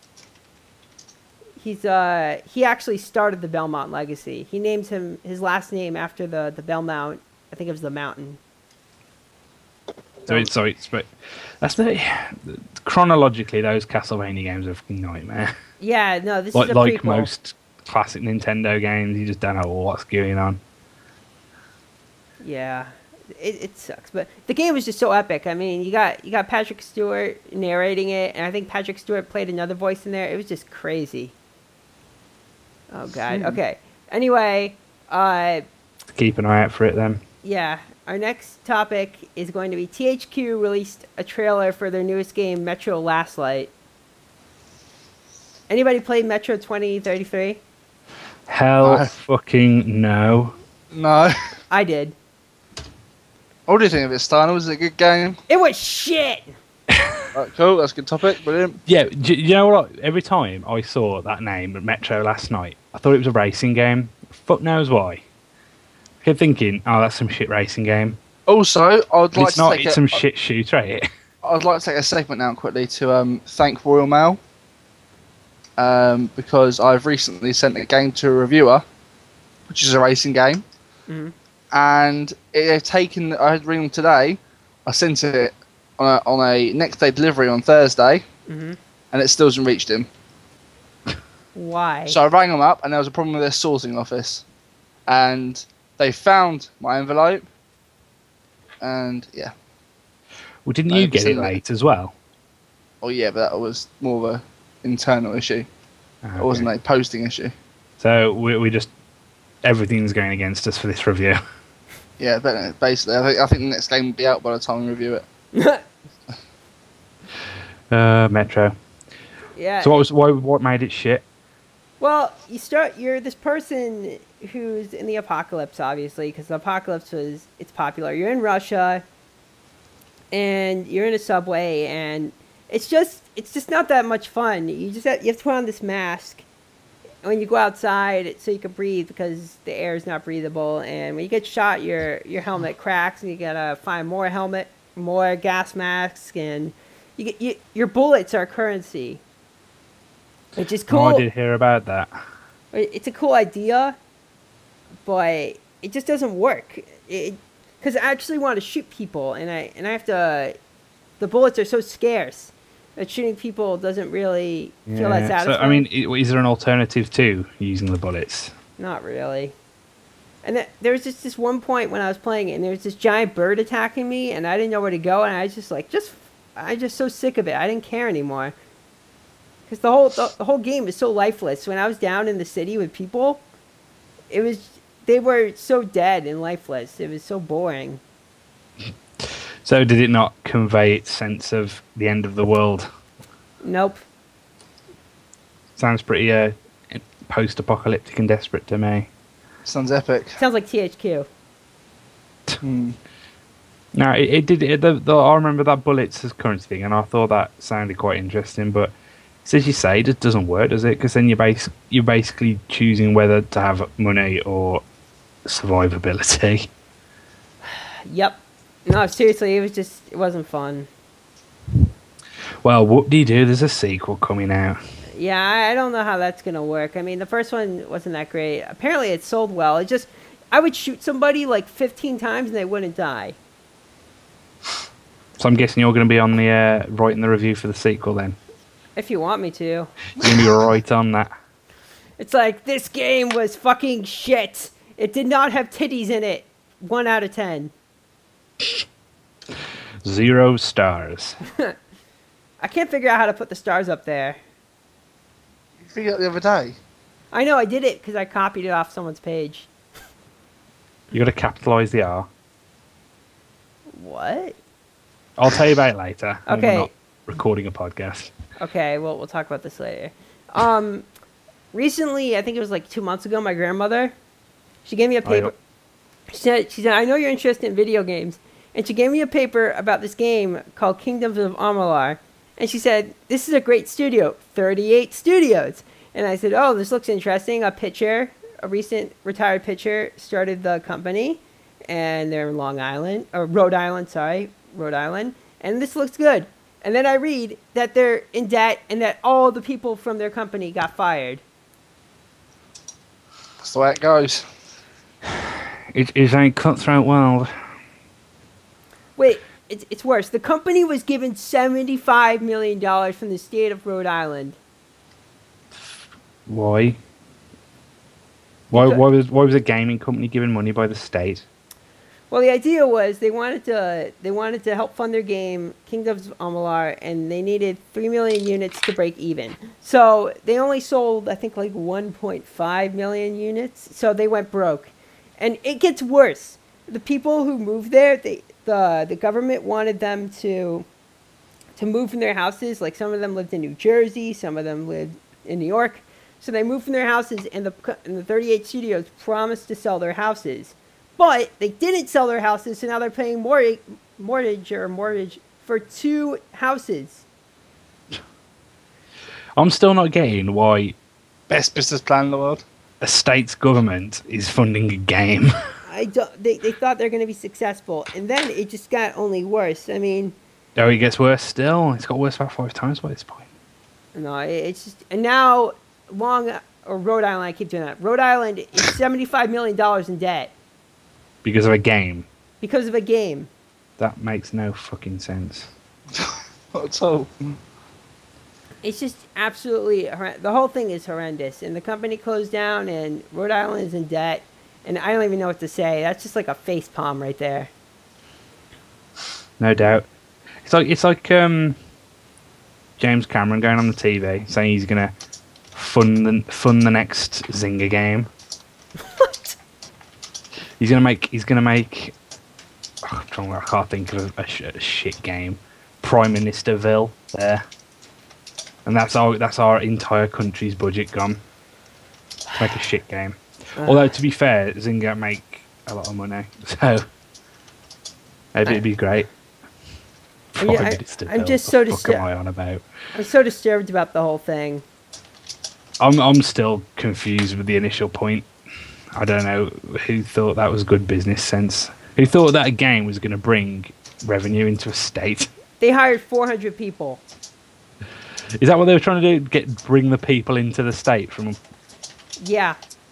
He actually started the Belmont legacy. He named his last name after the Belmont. I think it was the mountain. But that's chronologically those Castlevania games are a fucking nightmare. Yeah, no, this is a prequel. Like most classic Nintendo games, you just don't know what's going on. Yeah, it sucks, but the game was just so epic. I mean, you got Patrick Stewart narrating it, and I think Patrick Stewart played another voice in there. It was just crazy. Oh god. Okay. Anyway, keep an eye out for it then. Yeah. Our next topic is going to be THQ released a trailer for their newest game, Metro Last Light. Anybody played Metro 2033? Hell fucking no. No. I did. What do you think of it, Steiner? Was it a good game? It was shit! Right, cool, that's a good topic, brilliant. Yeah, you know what? Every time I saw that name, Metro Last Night, I thought it was a racing game. Fuck knows why. I kept thinking, oh, that's some shit racing game. Also, it's some shit shooter, ain't it? I'd like to take a segment now quickly to thank Royal Mail. Because I've recently sent a game to a reviewer, which is a racing game. Mm-hmm. And they've taken, I had ring them today, I sent it on a next day delivery on Thursday, mm-hmm. and it still hasn't reached him. Why? So I rang them up, and there was a problem with their sourcing office. And they found my envelope, and yeah. Well, didn't you get it late as well? Oh yeah, but that was more of a internal issue. Okay. It wasn't a posting issue. So we just, everything's going against us for this review. Yeah, basically, I think the next game will be out by the time we review it. Metro. Yeah. So what made it shit? Well, you're this person who's in the apocalypse, obviously, because the apocalypse it's popular. You're in Russia, and you're in a subway, and it's just not that much fun. You have to put on this mask when you go outside so you can breathe because the air is not breathable. And when you get shot, your helmet cracks, and you gotta find more gas masks, and your bullets are currency, which is cool. Oh, I did hear about that. It's a cool idea, but it just doesn't work. Because I actually want to shoot people, and I have to. The bullets are so scarce that shooting people doesn't really feel that satisfying. So, I mean, is there an alternative to using the bullets? Not really. And there was just this one point when I was playing it, and there was this giant bird attacking me, and I didn't know where to go, and I was just like, I'm just so sick of it. I didn't care anymore. Because the whole game is so lifeless. When I was down in the city with people, they were so dead and lifeless. It was so boring. So did it not convey its sense of the end of the world? Nope. Sounds pretty post-apocalyptic and desperate to me. Sounds epic. Sounds like THQ. No, it did. I remember that bullets as currency thing, and I thought that sounded quite interesting. But as you say, it just doesn't work, does it? Because then you're basically choosing whether to have money or survivability. Yep. No, seriously, it wasn't fun. Well, what do you do? There's a sequel coming out. Yeah, I don't know how that's gonna work. I mean, the first one wasn't that great. Apparently, it sold well. I would shoot somebody like 15 times and they wouldn't die. So I'm guessing you're going to be on the writing the review for the sequel then. If you want me to. You're going to be right on that. It's like, this game was fucking shit. It did not have titties in it. 1 out of 10. 0 stars. I can't figure out how to put the stars up there. You figured out the other day. I know, I did it because I copied it off someone's page. You got to capitalise the R. What? I'll tell you about it later. when Okay. We're not recording a podcast. Okay, well, we'll talk about this later. Recently, I think it was like 2 months ago, my grandmother, she gave me a paper. She said, I know you're interested in video games. And she gave me a paper about this game called Kingdoms of Amalur. And she said, this is a great studio, 38 studios. And I said, oh, this looks interesting. A recent retired pitcher started the company. And they're in Rhode Island. And this looks good. And then I read that they're in debt and that all the people from their company got fired. That's the way it goes. It is a cutthroat world. Wait, it's worse. The company was given $75 million from the state of Rhode Island. Why? Why was a gaming company given money by the state? Well, the idea was they wanted to help fund their game, Kingdoms of Amalur, and they needed 3 million units to break even. So they only sold, I think, like 1.5 million units. So they went broke, and it gets worse. The people who moved there, the government wanted them to move from their houses. Like, some of them lived in New Jersey, some of them lived in New York. So they moved from their houses, and the 38 studios promised to sell their houses. But they didn't sell their houses, so now they're paying mortgage for 2 houses. I'm still not getting why Best business plan in the world. a state's government is funding a game. They thought they're going to be successful, and then it just got only worse. I mean, Oh, it gets worse still. It's got worse about 5 times by this point. no, it's just, and now Rhode Island. I keep doing that. Rhode Island is $75 million in debt Because of a game. because of a game. That makes no fucking sense. Not at all. It's just absolutely the whole thing is horrendous, and the company closed down, and Rhode Island is in debt, and I don't even know what to say. That's just like a face palm right there. No doubt. It's like James Cameron going on the TV saying he's gonna fund the next Zynga game. What? He's gonna make. I can't think of a shit game. Prime Ministerville there, and that's our entire country's budget gone to make a shit game. Although to be fair, Zynga make a lot of money, so maybe it'd be great. I'm just so What am I on about? I'm so disturbed about the whole thing. I'm still confused with the initial point. I don't know who thought that was good business sense. Who thought that a game was going to bring revenue into a state? They hired 400 people. Is that what they were trying to do? Bring the people into the state from? Yeah.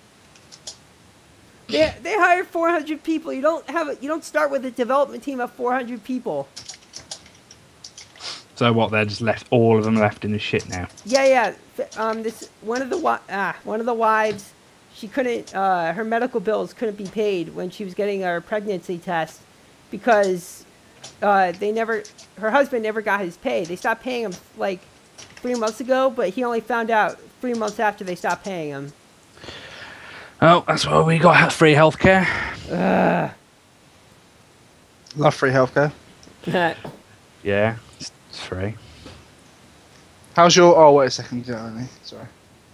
They hired 400 people. You don't start with a development team of 400 people. So what? They're just left. All of them left in the shit now. Yeah. This one of the wives, she couldn't. Her medical bills couldn't be paid when she was getting her pregnancy test because her husband never got his pay. They stopped paying him like 3 months ago, but he only found out 3 months after they stopped paying him. Oh, that's why we got free healthcare. Love free healthcare. Yeah, it's free. How's your... Oh, wait a second. Sorry.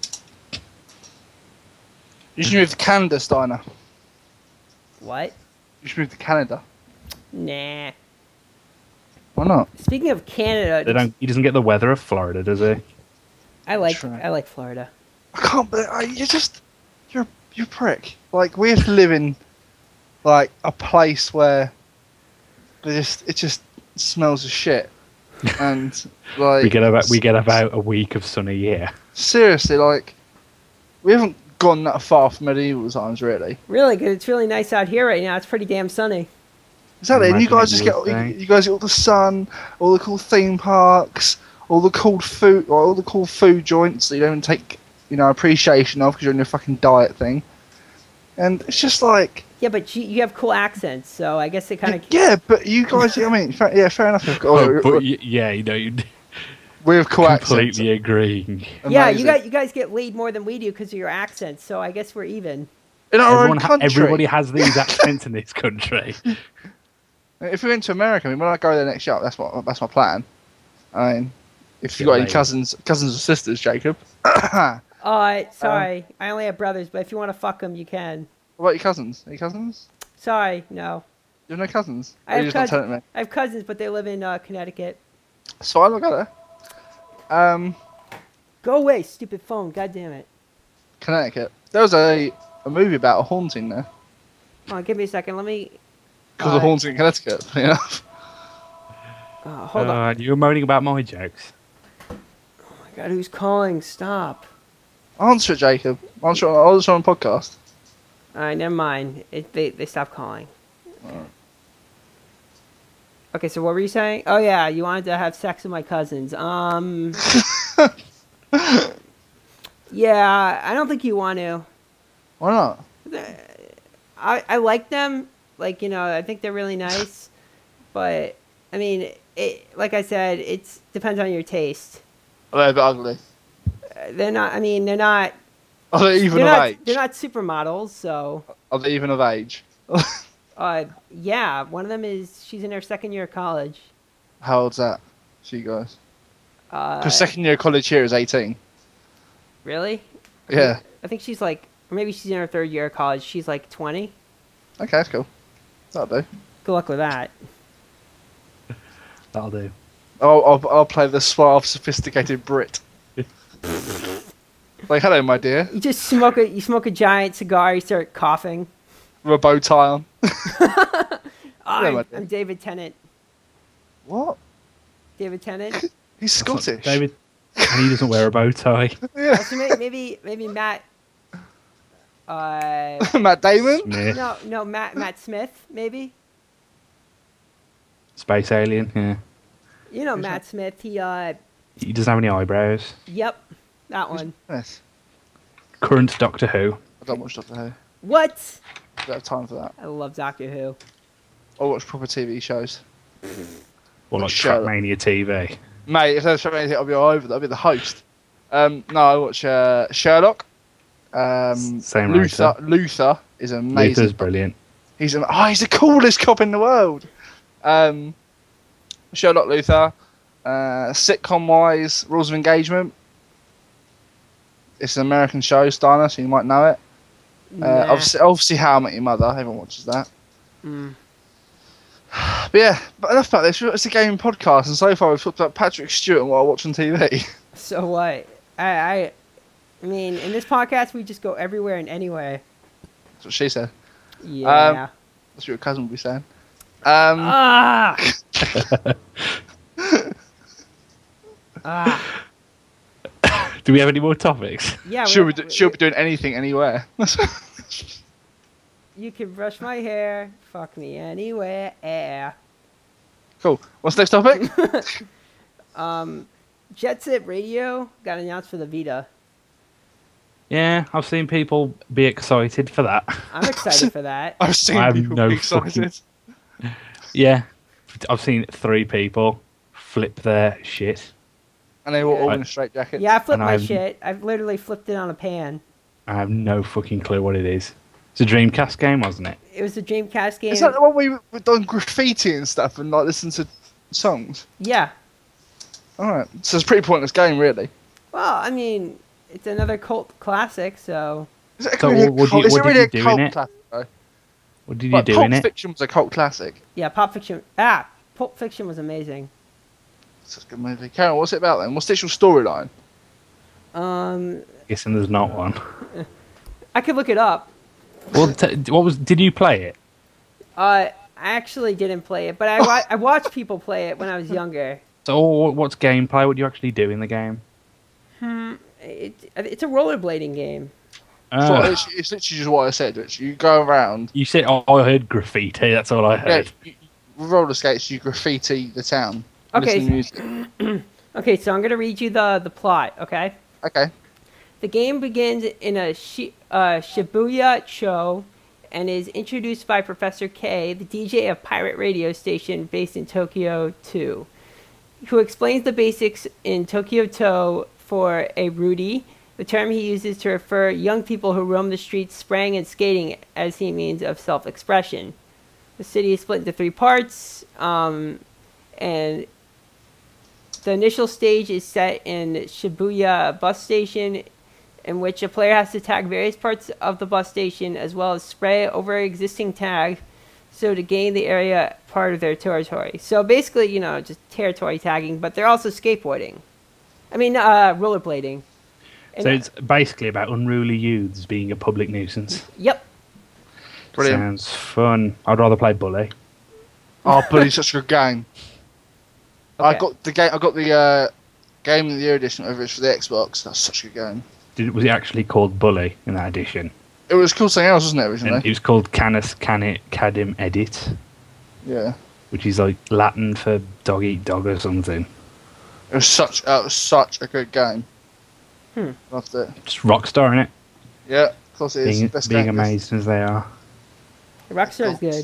You should move to Canada, Steiner. What? You should move to Canada. Nah. Why not? Speaking of Canada, He doesn't get the weather of Florida, does he? I like Florida. I can't believe... You're a prick. Like, we have to live in, like, a place where it just smells of shit. And, like... we get about a week of sun a year. Seriously, like, we haven't gone that far from medieval times, really. Really, because it's really nice out here right now. It's pretty damn sunny. Exactly, and you guys Imagine just it get was, you guys get all the sun, all the cool theme parks, all the cool food joints that you don't even take, appreciation of because you're on your fucking diet thing. And it's just like... Yeah, but you have cool accents, so I guess it kind of... Yeah, but you guys... I mean, fair enough. We have cool accents. Completely agreeing. Yeah, Amazing. you guys get laid more than we do because of your accents, so I guess we're even. In our own country. Everybody has these accents in this country. If we went to America, when I go there next year, that's my plan. I mean, if you've got any cousins or sisters, Jacob. Sorry, I only have brothers, but if you want to fuck them, you can. What about your cousins? Any cousins? Sorry, no. You have no cousins? I have cousins, but they live in Connecticut. So I look at it. Go away, stupid phone. God damn it. Connecticut. There was a movie about a haunting there. Hold on, give me a second. Let me. Because of haunting in Connecticut, funny enough. Hold on. You were moaning about my jokes. Oh my god, who's calling? Stop. Answer it, Jacob. Answer it on a podcast. Alright, never mind. They stopped calling. Okay, so what were you saying? Oh yeah, you wanted to have sex with my cousins. Yeah, I don't think you want to. Why not? I like them. Like, I think they're really nice. But, I mean, like I said, it depends on your taste. Are they a bit ugly? They're not, Are they even of age? They're not supermodels, so. Are they even of age? Yeah, one of them she's in her second year of college. How old's that for you guys? Because second year of college here is 18. Really? Yeah. I think she's like, or maybe she's in her third year of college. She's like 20. Okay, that's cool. That'll do. Good luck with that. That'll do. I'll play the suave, sophisticated Brit. Like, hello, my dear. You just smoke a giant cigar. You start coughing. With a bow tie on. I'm David Tennant. What? David Tennant. He's Scottish. David, and he doesn't wear a bow tie. Yeah. So maybe Matt. Matt Damon. Smith. No, Matt Smith, maybe. Space alien. Yeah. You know Matt Smith. He doesn't have any eyebrows. Yep, that one. Yes. Current Doctor Who. I don't watch Doctor Who. What? I don't have time for that. I love Doctor Who. I watch proper TV shows. Or like Sherlock. Trackmania TV. Mate, if there's something I'll be all over that. I'll be the host. No, I watch Sherlock. Same Luther. writer. Luther is amazing. Luther's brilliant. He's the coolest cop in the world. Sherlock, Luther. Sitcom wise, Rules of Engagement. It's an American show, Steiner, so you might know it. Nah. Obviously, How I Met Your Mother. Everyone watches that. Mm. But yeah, but enough about this. It's a gaming podcast, and so far we've talked about Patrick Stewart and what I watch on TV. So what? I mean, in this podcast, we just go everywhere and anywhere. That's what she said. Yeah. That's what your cousin would be saying. Do we have any more topics? Yeah. She'll be doing anything, anywhere. You can brush my hair, fuck me anywhere. Cool. What's the next topic? Jet Set Radio got announced for the Vita. Yeah, I've seen people be excited for that. I'm excited for that. I've seen I have people no be excited. Yeah, I've seen 3 people flip their shit. And they were all Yeah. in straight jackets. Yeah, I flipped And my I've- shit. I've literally flipped it on a pan. I have no fucking clue what it is. It's a Dreamcast game, wasn't it? It was a Dreamcast game. Is that the one where we've done graffiti and stuff and like listen to songs? Yeah. Alright. So it's a pretty pointless game, really. Well, I mean, it's another cult classic, so Is it So really what a cult, did is it you really a do in cult it? classic, though? What did you Like, do Pulp in it? Fiction was a cult classic. yeah, Pulp Fiction was amazing. It's such a good movie. Karen, what's it about then? What's the actual storyline? Guessing there's not one. I could look it up. Well, did you play it? I actually didn't play it, but I watched people play it when I was younger. So what's gameplay? What do you actually do in the game? It's a rollerblading game. So it's literally just what I said, Rich. You go around. You said, oh, I heard graffiti, that's all I Yeah, heard. with roller skates, you graffiti the town. Okay. Listen to music. Okay, so I'm gonna read you the plot. Okay. Okay. The game begins in a Shibuya-cho and is introduced by Professor K, the DJ of pirate radio station based in Tokyo 2, who explains the basics in Tokyo To for a Rudy, the term he uses to refer young people who roam the streets spraying and skating as he means of self-expression. The city is split into 3 parts, and the initial stage is set in Shibuya bus station, in which a player has to tag various parts of the bus station as well as spray over existing tag so to gain the area part of their territory. So basically, just territory tagging, but they're also skateboarding. I mean, rollerblading. And, So it's basically about unruly youths being a public nuisance. Yep. Brilliant. Sounds fun. I'd rather play Bully. Oh, but it's such a good game. I Okay. got the game. I got the game in the year edition over for the Xbox. That's such a good game. Was it actually called Bully in that edition? It was called something else, wasn't it, And originally? it was called Canis Cadim Edit, Yeah. which is like Latin for dog eat dog or something. It was such a good game. Loved it. Just Rockstar in it, Yeah, of course it is. being Best being game. amazing as they are. Rockstar's good.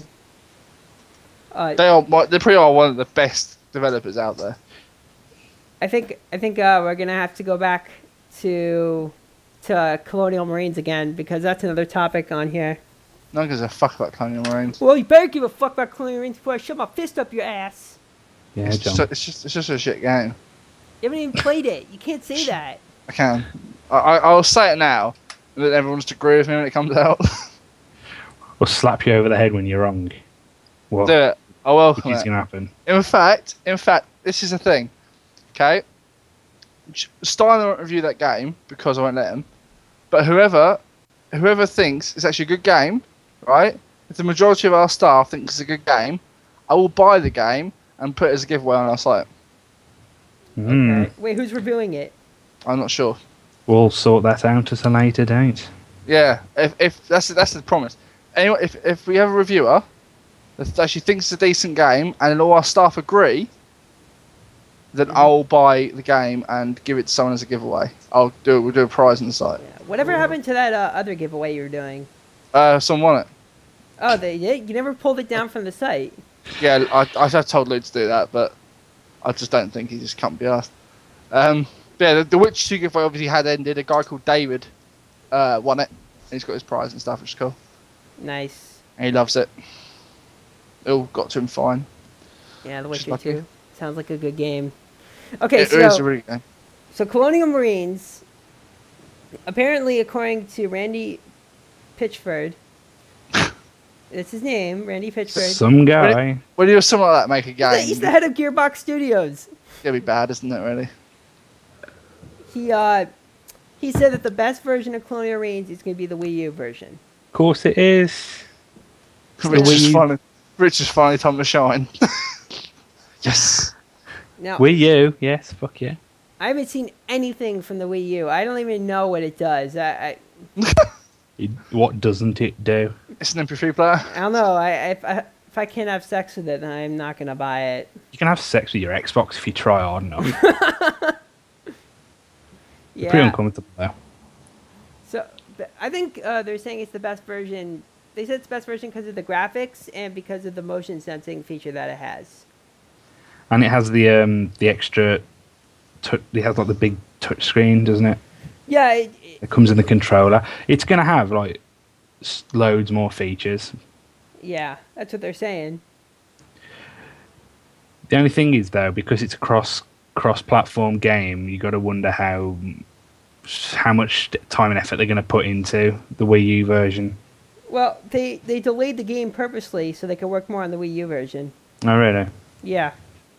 They probably are one of the best developers out there. I think we're gonna have to go back to Colonial Marines again because that's another topic on here. No one gives a fuck about Colonial Marines. Well, you better give a fuck about Colonial Marines before I shove my fist up your ass. Yeah, It's John. just a shit game. You haven't even played it. You can't say that. I can. I'll say it now, and then everyone just agree with me when it comes out. Or slap you over the head when you're wrong. Well, Do it. I welcome which is it. going to happen. In fact, this is the thing. Okay, Steiner won't review that game because I won't let him. But whoever thinks it's actually a good game, right? If the majority of our staff thinks it's a good game, I will buy the game and put it as a giveaway on our site. Mm. Okay. Wait, who's reviewing it? I'm not sure. We'll sort that out at a later date. Yeah, if that's the promise. Anyway, if we have a reviewer that actually thinks it's a decent game and all our staff agree, then I'll buy the game and give it to someone as a giveaway. We'll do a prize on the site. Yeah. Whatever happened to that other giveaway you were doing? Someone won it. Oh, they did? You never pulled it down from the site. Yeah, I have told Lou to do that, but I just don't think he just can't be asked. Yeah, the Witch 2 giveaway obviously had ended. A guy called David won it. And he's got his prize and stuff, which is cool. Nice. And he loves it. It all got to him fine. Yeah, The Just Witcher lucky. 2. Sounds like a good game. Okay, It is a so really good game. Colonial Marines, apparently according to Randy Pitchford, that's his name, Randy Pitchford. Some guy. When you something like that make a game, He's the head of Gearbox Studios. it's gonna be bad, isn't it? Really? He said that the best version of Colonial Marines is going to be the Wii U version. Of course it is. Rich is Wii- finally, Rich is finally time to shine. Yes. Now, Wii U, yes, fuck yeah. I haven't seen anything from the Wii U. I don't even know what it does. What doesn't it do? It's an MP3 player. I don't know. If if I can't have sex with it, then I'm not gonna buy it. You can have sex with your Xbox if you try hard enough. Yeah. Pretty uncomfortable though. So I think they're saying it's the best version. They said it's the best version because of the graphics and because of the motion sensing feature that it has. And it has the extra. It has like the big touch screen, doesn't it? Yeah. It comes in the controller. It's gonna have like loads more features. Yeah, that's what they're saying. The only thing is though, because it's a cross-platform game, you got to wonder how much time and effort they're going to put into the Wii U version. Well, they delayed the game purposely so they could work more on the Wii U version. Oh really? Yeah.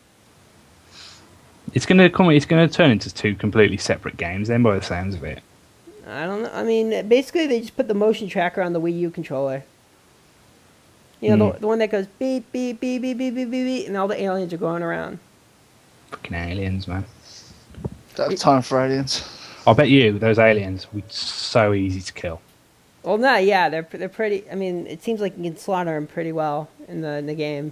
It's going to turn into two completely separate games then, by the sounds of it. I don't know. I mean, basically they just put the motion tracker on the Wii U controller. You know, the one that goes beep, beep, beep, beep, beep, beep, beep, beep, and all the aliens are going around. Fucking aliens, man. Don't have time for aliens. I bet you those aliens were so easy to kill. Well, no, yeah, they're pretty. I mean, it seems like you can slaughter them pretty well in the game.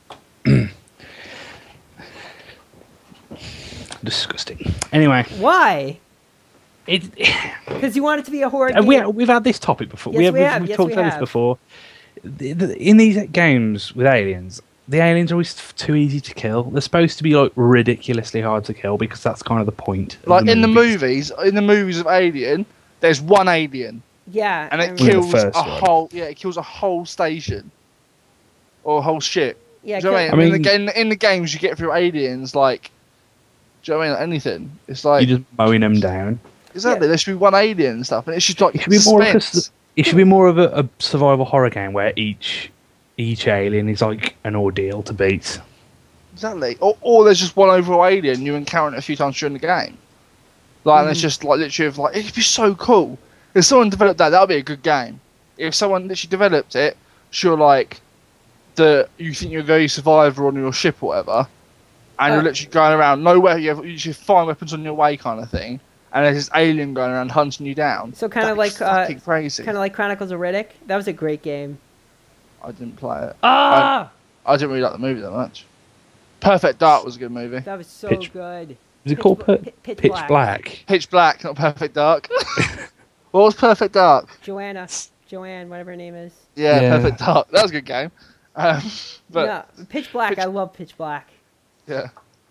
Disgusting. Anyway, Why? it. Because you want it to be a horror And game. we've had this topic before. Yes, We've talked about this before. In these games with aliens, the aliens are always too easy to kill. They're supposed to be like ridiculously hard to kill because that's kind of the point. Like in the movies of Alien, there's one alien, Yeah, and I it remember. kills the a first one. whole. Yeah, it kills a whole station, or a whole ship. Yeah, Do you know what I mean? In the games, you get through aliens like. Do you know what I mean? Like anything. It's like You're just mowing them down. exactly. Yeah. There should be one alien and stuff, and it's just like It should be more of suspense. it should be more of a survival horror game where each alien is like an ordeal to beat. Exactly. Or there's just one overall alien you encounter it a few times during the game. Like, and it's just like literally like it'd be so cool if someone developed that. That'd be a good game. If someone literally developed it, sure, like you think you're a very survivor on your ship or whatever, and you're literally going around nowhere. You should find weapons on your way, kind of thing. And there's this alien going around hunting you down. So kind of like fucking crazy. kind of like Chronicles of Riddick. That was a great game. I didn't play it. Ah, I didn't really like the movie that much. Perfect Dark was a good movie. that was so Pitch- good. Is it called Pitch Pitch Black. Black? Pitch Black, not Perfect Dark. What was Perfect Dark? Joanne, whatever her name is. Yeah, Yeah. Perfect Dark. That was a good game. But No, Pitch Black. I love Pitch Black. yeah,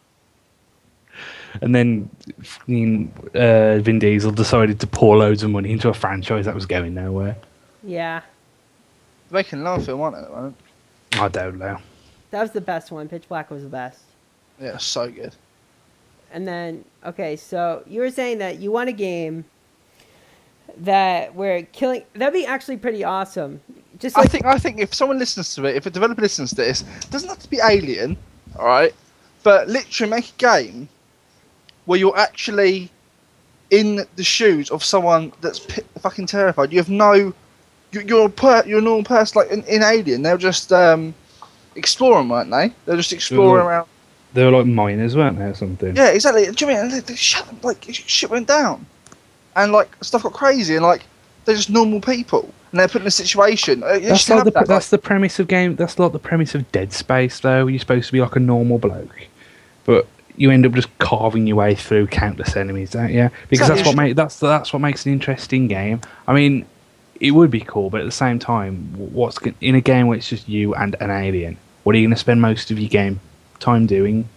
And then Vin Diesel decided to pour loads of money into a franchise that was going nowhere. Yeah, making another film, aren't they, at the moment? I don't know. that was the best one. Pitch Black was the best. Yeah, so good. And then, okay, so you were saying that you want a game that we're killing. That'd be actually pretty awesome. Just like, I think if someone listens to it, if a developer listens to this, it doesn't have to be Alien, all right? But literally make a game where you're actually in the shoes of someone that's fucking terrified. You have no, you're a normal person. Like in Alien, they were just exploring, weren't they? They were just exploring around. They were like miners, weren't they, or something? Yeah, exactly. Do you know what I mean? They shut them, like shit went down, and like stuff got crazy, and like they're just normal people, and they're put in a situation. That's like that's the premise of game. That's like the premise of Dead Space, though. You're supposed to be like a normal bloke, but you end up just carving your way through countless enemies, don't you? Because Exactly. that's what makes an interesting game. I mean, it would be cool, but at the same time, in a game where it's just you and an alien? What are you going to spend most of your game time doing?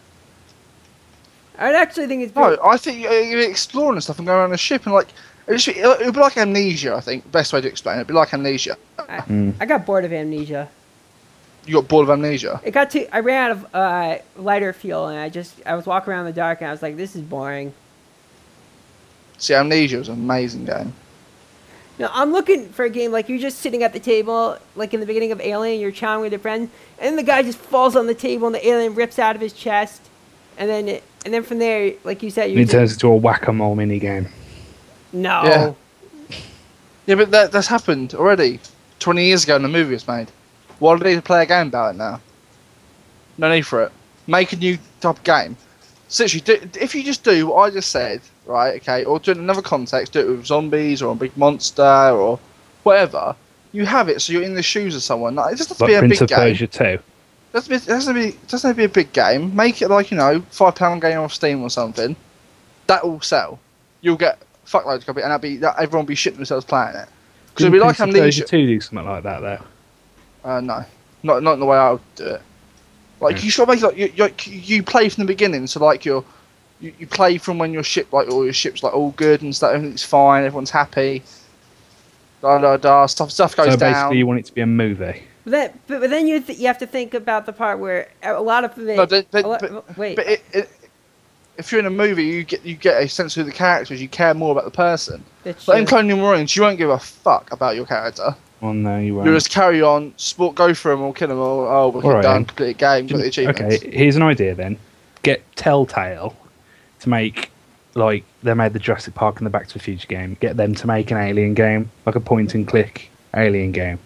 I'd actually think it's. No, I think you're exploring and stuff and going around a ship and like it would be like Amnesia. I think best way to explain it. It'd be like Amnesia. I got bored of Amnesia. You got bored of Amnesia. I ran out of lighter fuel, and I was walking around in the dark, and I was like, this is boring. See, Amnesia was an amazing game. No, I'm looking for a game like you're just sitting at the table, like in the beginning of Alien, you're chatting with your friend, and then the guy just falls on the table, and the alien rips out of his chest, and then from there, like you said, It turns into a whack-a-mole mini game. no. Yeah, but that's happened already. 20 years ago, and the movie was made. Why do they need to play a game about it now? No need for it. Make a new type of game. Seriously, if you just do what I just said, right, okay, or do it in another context, do it with zombies or a big monster or whatever, you have it so you're in the shoes of someone. Like, it doesn't have to Like be a Prince big of game. Persia 2. Doesn't have to be a big game. Make it like, £5 game off Steam or something. That will sell. You'll get fuckloads of copies, and everyone will be shitting themselves playing it. Because it'll be like Prince of Amnesia. Persia 2 do something like that though. No, not in the way I would do it. Like you should make it like you play from the beginning, so like you play from when your ship like all your ship's like all good and stuff, everything's fine, everyone's happy. Stuff goes So down. basically, you want it to be a movie. But then you have to think about the part where a lot of it. No, but if you're in a movie, you get a sense of who the characters. You care more about the person. But in Colonial Marines, you won't give a fuck about your character. Well, no, you won't. You just carry on, go for them or kill them or we're done, complete game, got the achievements. Okay, here's an idea then. Get Telltale to make, like, they made the Jurassic Park and the Back to the Future game. Get them to make an Alien game, like a point-and-click Alien game.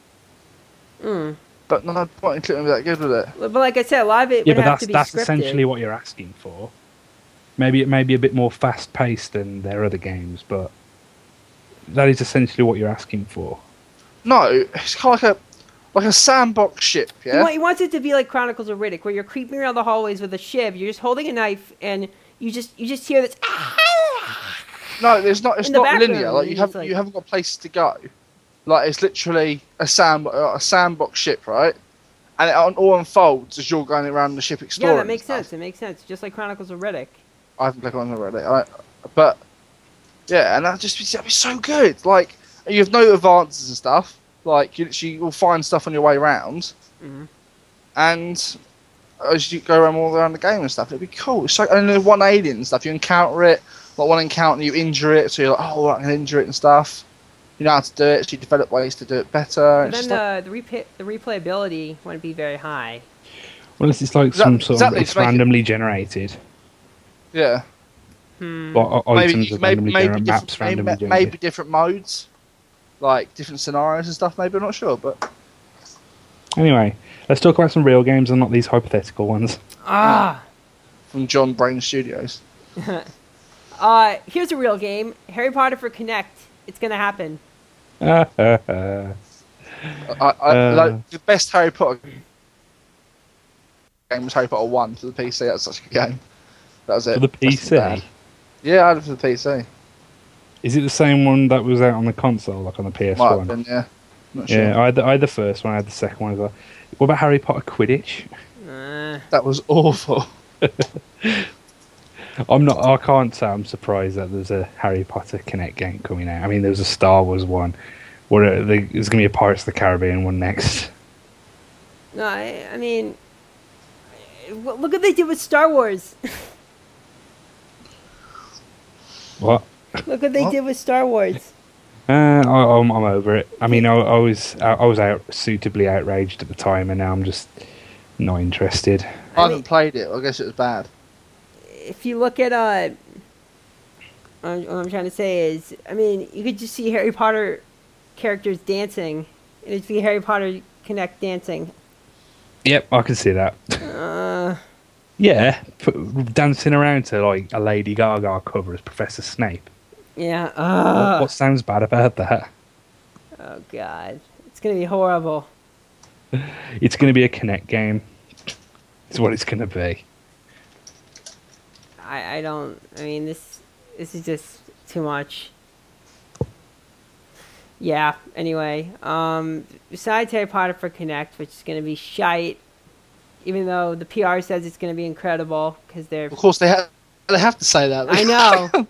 But no point in clicking that good with it. But like I said, a lot of it Yeah, would but have to be that's scripted. essentially what you're asking for. Maybe it may be a bit more fast-paced than their other games, but that is essentially what you're asking for. No, it's kind of like a sandbox ship, yeah? He wants it to be like Chronicles of Riddick, where you're creeping around the hallways with a shiv, you're just holding a knife, and you just hear this. No, it's not background, linear. Like you haven't got places to go. Like it's literally a sandbox ship, right? And it all unfolds as you're going around the ship exploring. Yeah, that makes sense. It makes sense. Just like Chronicles of Riddick. I haven't played on already, but yeah, and that'd be so good. Like you have no advances and stuff. Like you will find stuff on your way around, and as you go all around the game and stuff, it'd be cool. It's so, and there's one alien and stuff. You encounter it, like one encounter, you injure it, so you're like, oh, I can injure it and stuff. You know how to do it, so you develop ways to do it better. But then the replayability wouldn't be very high. Well, it's like some sort of it's randomly generated. Yeah. Or items are randomly generated, maps randomly generated. Maybe different modes, like different scenarios and stuff. Maybe I'm not sure, but anyway, let's talk about some real games and not these hypothetical ones. From John Brain Studios. Here's a real game: Harry Potter for Kinect. It's gonna happen. Like, the best Harry Potter game was Harry Potter 1 for the PC. That was such a good game. That was it. For the PC? Yeah, I had it for the PC. Is it the same one that was out on the console, like on the PS1? Might have been, yeah. Not sure. Yeah, I had the first one, I had the second one as well. What about Harry Potter Quidditch? That was awful. I can't say I'm surprised that there's a Harry Potter Kinect game coming out. I mean, there was a Star Wars one. There's going to be a Pirates of the Caribbean one next. No, I mean, look what they did with Star Wars. What? Look what they did with Star Wars. I'm over it. I mean, I was suitably outraged at the time, and now I'm just not interested. I haven't played it. I guess it was bad. If you look at what I'm trying to say is, I mean, you could just see Harry Potter characters dancing, and it'd be Harry Potter Kinect dancing. Yep, I can see that. Yeah, dancing around to like a Lady Gaga cover as Professor Snape. Yeah. What sounds bad about that? Oh God, it's gonna be horrible. It's gonna be a Kinect game. It's what it's gonna be. I mean, this is just too much. Yeah. Anyway, besides Harry Potter for Kinect, which is gonna be shite, even though the PR says it's gonna be incredible because they're. Of course, they have to say that. I know.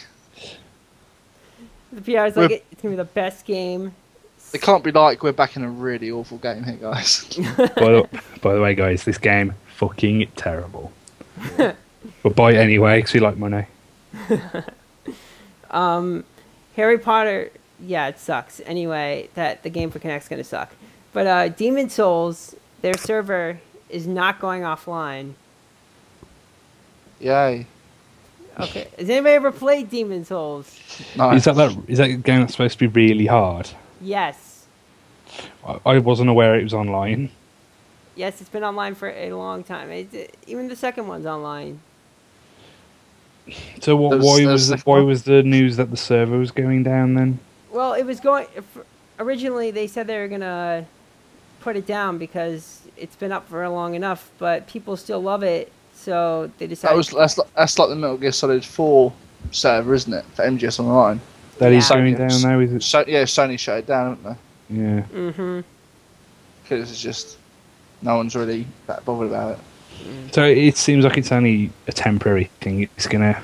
The PR is like it's gonna be the best game. It can't be like we're back in a really awful game here, guys. By the way, guys, this game fucking terrible. But buy it anyway because we like money. Harry Potter, yeah, it sucks. Anyway, that the game for Kinect's gonna suck. But Demon Souls, their server is not going offline. Yay. Okay, has anybody ever played Demon Souls? No. Is that a game that's supposed to be really hard? Yes. I wasn't aware it was online. Yes, it's been online for a long time. Even the second one's online. So why was the news that the server was going down then? Well, it was going. originally they said they were gonna put it down because it's been up for long enough, but people still love it, so they decided. That's like the Metal Gear Solid 4 server, isn't it? For MGS Online. That is Yeah. going down now, is it? So yeah, Sony shut it down, haven't they? Yeah. Mm-hmm. Because it's just no one's really that bothered about it. So it seems like it's only a temporary thing. It's gonna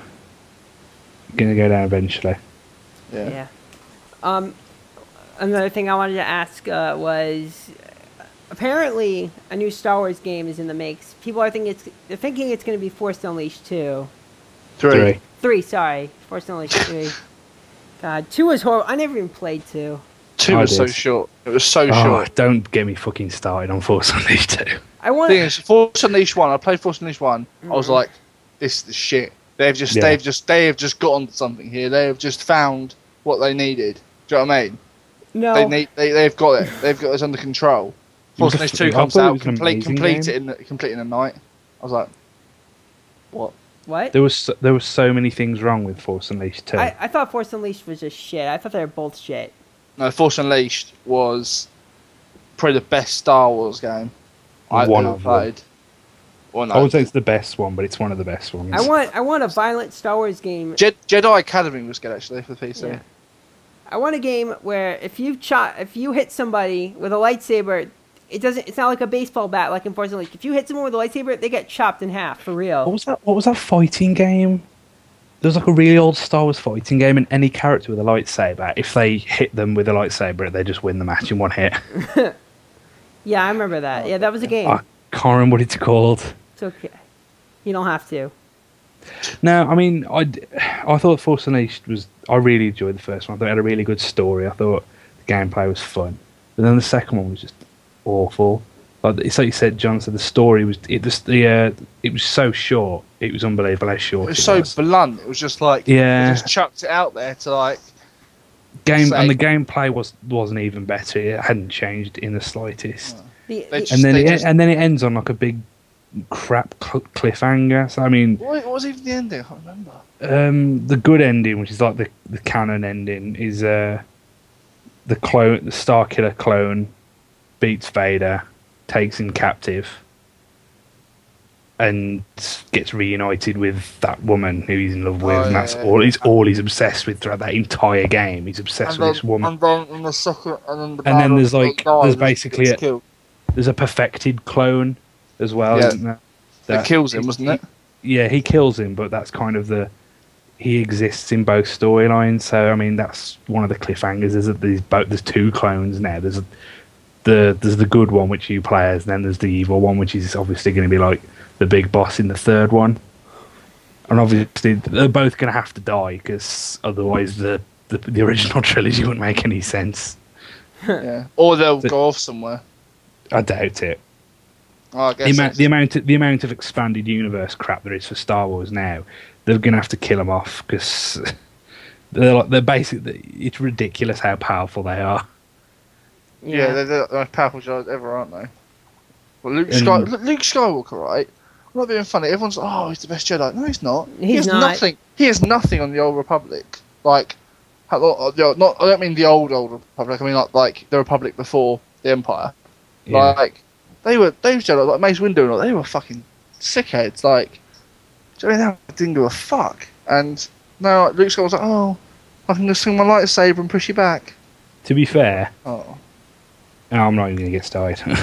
go down eventually. Yeah. Yeah. Another thing I wanted to ask was, apparently a new Star Wars game is in the makes. People are thinking they're thinking it's going to be Force Unleashed 2. 3. 3, sorry. Force Unleashed 3. God, 2 was horrible. I never even played 2. 2 I was so did. short. It was so Oh, short. don't get me fucking started on Force Unleashed 2. I want The thing is, Force Unleashed 1. I played Force Unleashed 1. I was Mhm. like, this is the shit. They have just got onto something here. They have just found what they needed. Do you know what I mean? no. They've got it. They've got this under control. Force Unleashed 2 I comes thought it out, was an amazing complete game. in a night. I was like, what? What? There was so many things wrong with Force Unleashed 2. I thought Force Unleashed was just shit. I thought they were both shit. No, Force Unleashed was probably the best Star Wars game I've One ever of them. played. Well, no. I would say it's the best one, but it's one of the best ones. I want a violent Star Wars game. Jedi Academy was good actually for the PC. Yeah. I want a game where if you hit somebody with a lightsaber, it's not like a baseball bat like in Force Unleashed. If you hit someone with a lightsaber, they get chopped in half for real. What was that fighting game? There was like a really old Star Wars fighting game, and any character with a lightsaber, if they hit them with a lightsaber, they just win the match in one hit. Yeah, I remember that. Yeah, that was a game. I can't remember what it's called. It's okay. You don't have to. No, I mean, I thought Force Unleashed was. I really enjoyed the first one. I thought it had a really good story. I thought the gameplay was fun, but then the second one was just awful. Like it's like you said, John said, the story was it was so short. It was unbelievable how short It was so blunt. It was just like Yeah. they just chucked it out there to like And say- the gameplay wasn't even better. It hadn't changed in the slightest. The, They the- just- And then it ends on like a big crap cliffhanger. So I mean, what was even the ending? I can't remember. the good ending, which is like the canon ending, is the Starkiller clone beats Vader, takes him captive, and gets reunited with that woman who he's in love with, and that's all he's obsessed with throughout that entire game. He's obsessed with this woman. And then in the second, and then there's like there's basically gets killed. there's a perfected clone as well. Yeah. Isn't there? That kills him, wasn't it? Yeah, he kills him, but that's kind of he exists in both storylines. So I mean, that's one of the cliffhangers. Is that there's two clones now. There's the good one which you play as, and then there's the evil one, which is obviously going to be like the big boss in the third one. And obviously they're both going to have to die because otherwise the original trilogy wouldn't make any sense. Yeah. Or they'll go off somewhere. I doubt it. Oh, I guess The amount of expanded universe crap there is for Star Wars now, they're going to have to kill them off because they're basically, it's ridiculous how powerful they are. Yeah, they're the most powerful Jedi ever, aren't they? Well, Luke Skywalker, right? I'm not being funny. Everyone's like, oh, he's the best Jedi. No, he's not. He has not. nothing. He has nothing on the Old Republic. Like, I don't mean the old Republic. I mean like the Republic before the Empire. Yeah. Like, those Jedi, like Mace Windu, they were fucking sickheads. Like, do you know what I mean? They didn't give a fuck. And now Luke Skywalker's like, oh, I can just swing my lightsaber and push you back. To be fair, Oh. I'm not even going to get started.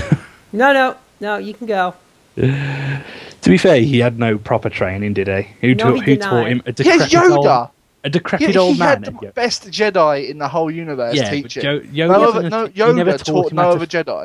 No, you can go. To be fair, he had no proper training, did he? Who No, he taught did not. him a Yeah, decrepit Yoda. a decrepit He old man? had the best Jedi in the whole universe Yeah, but teaching. Yoda never taught him no how other to. Jedi.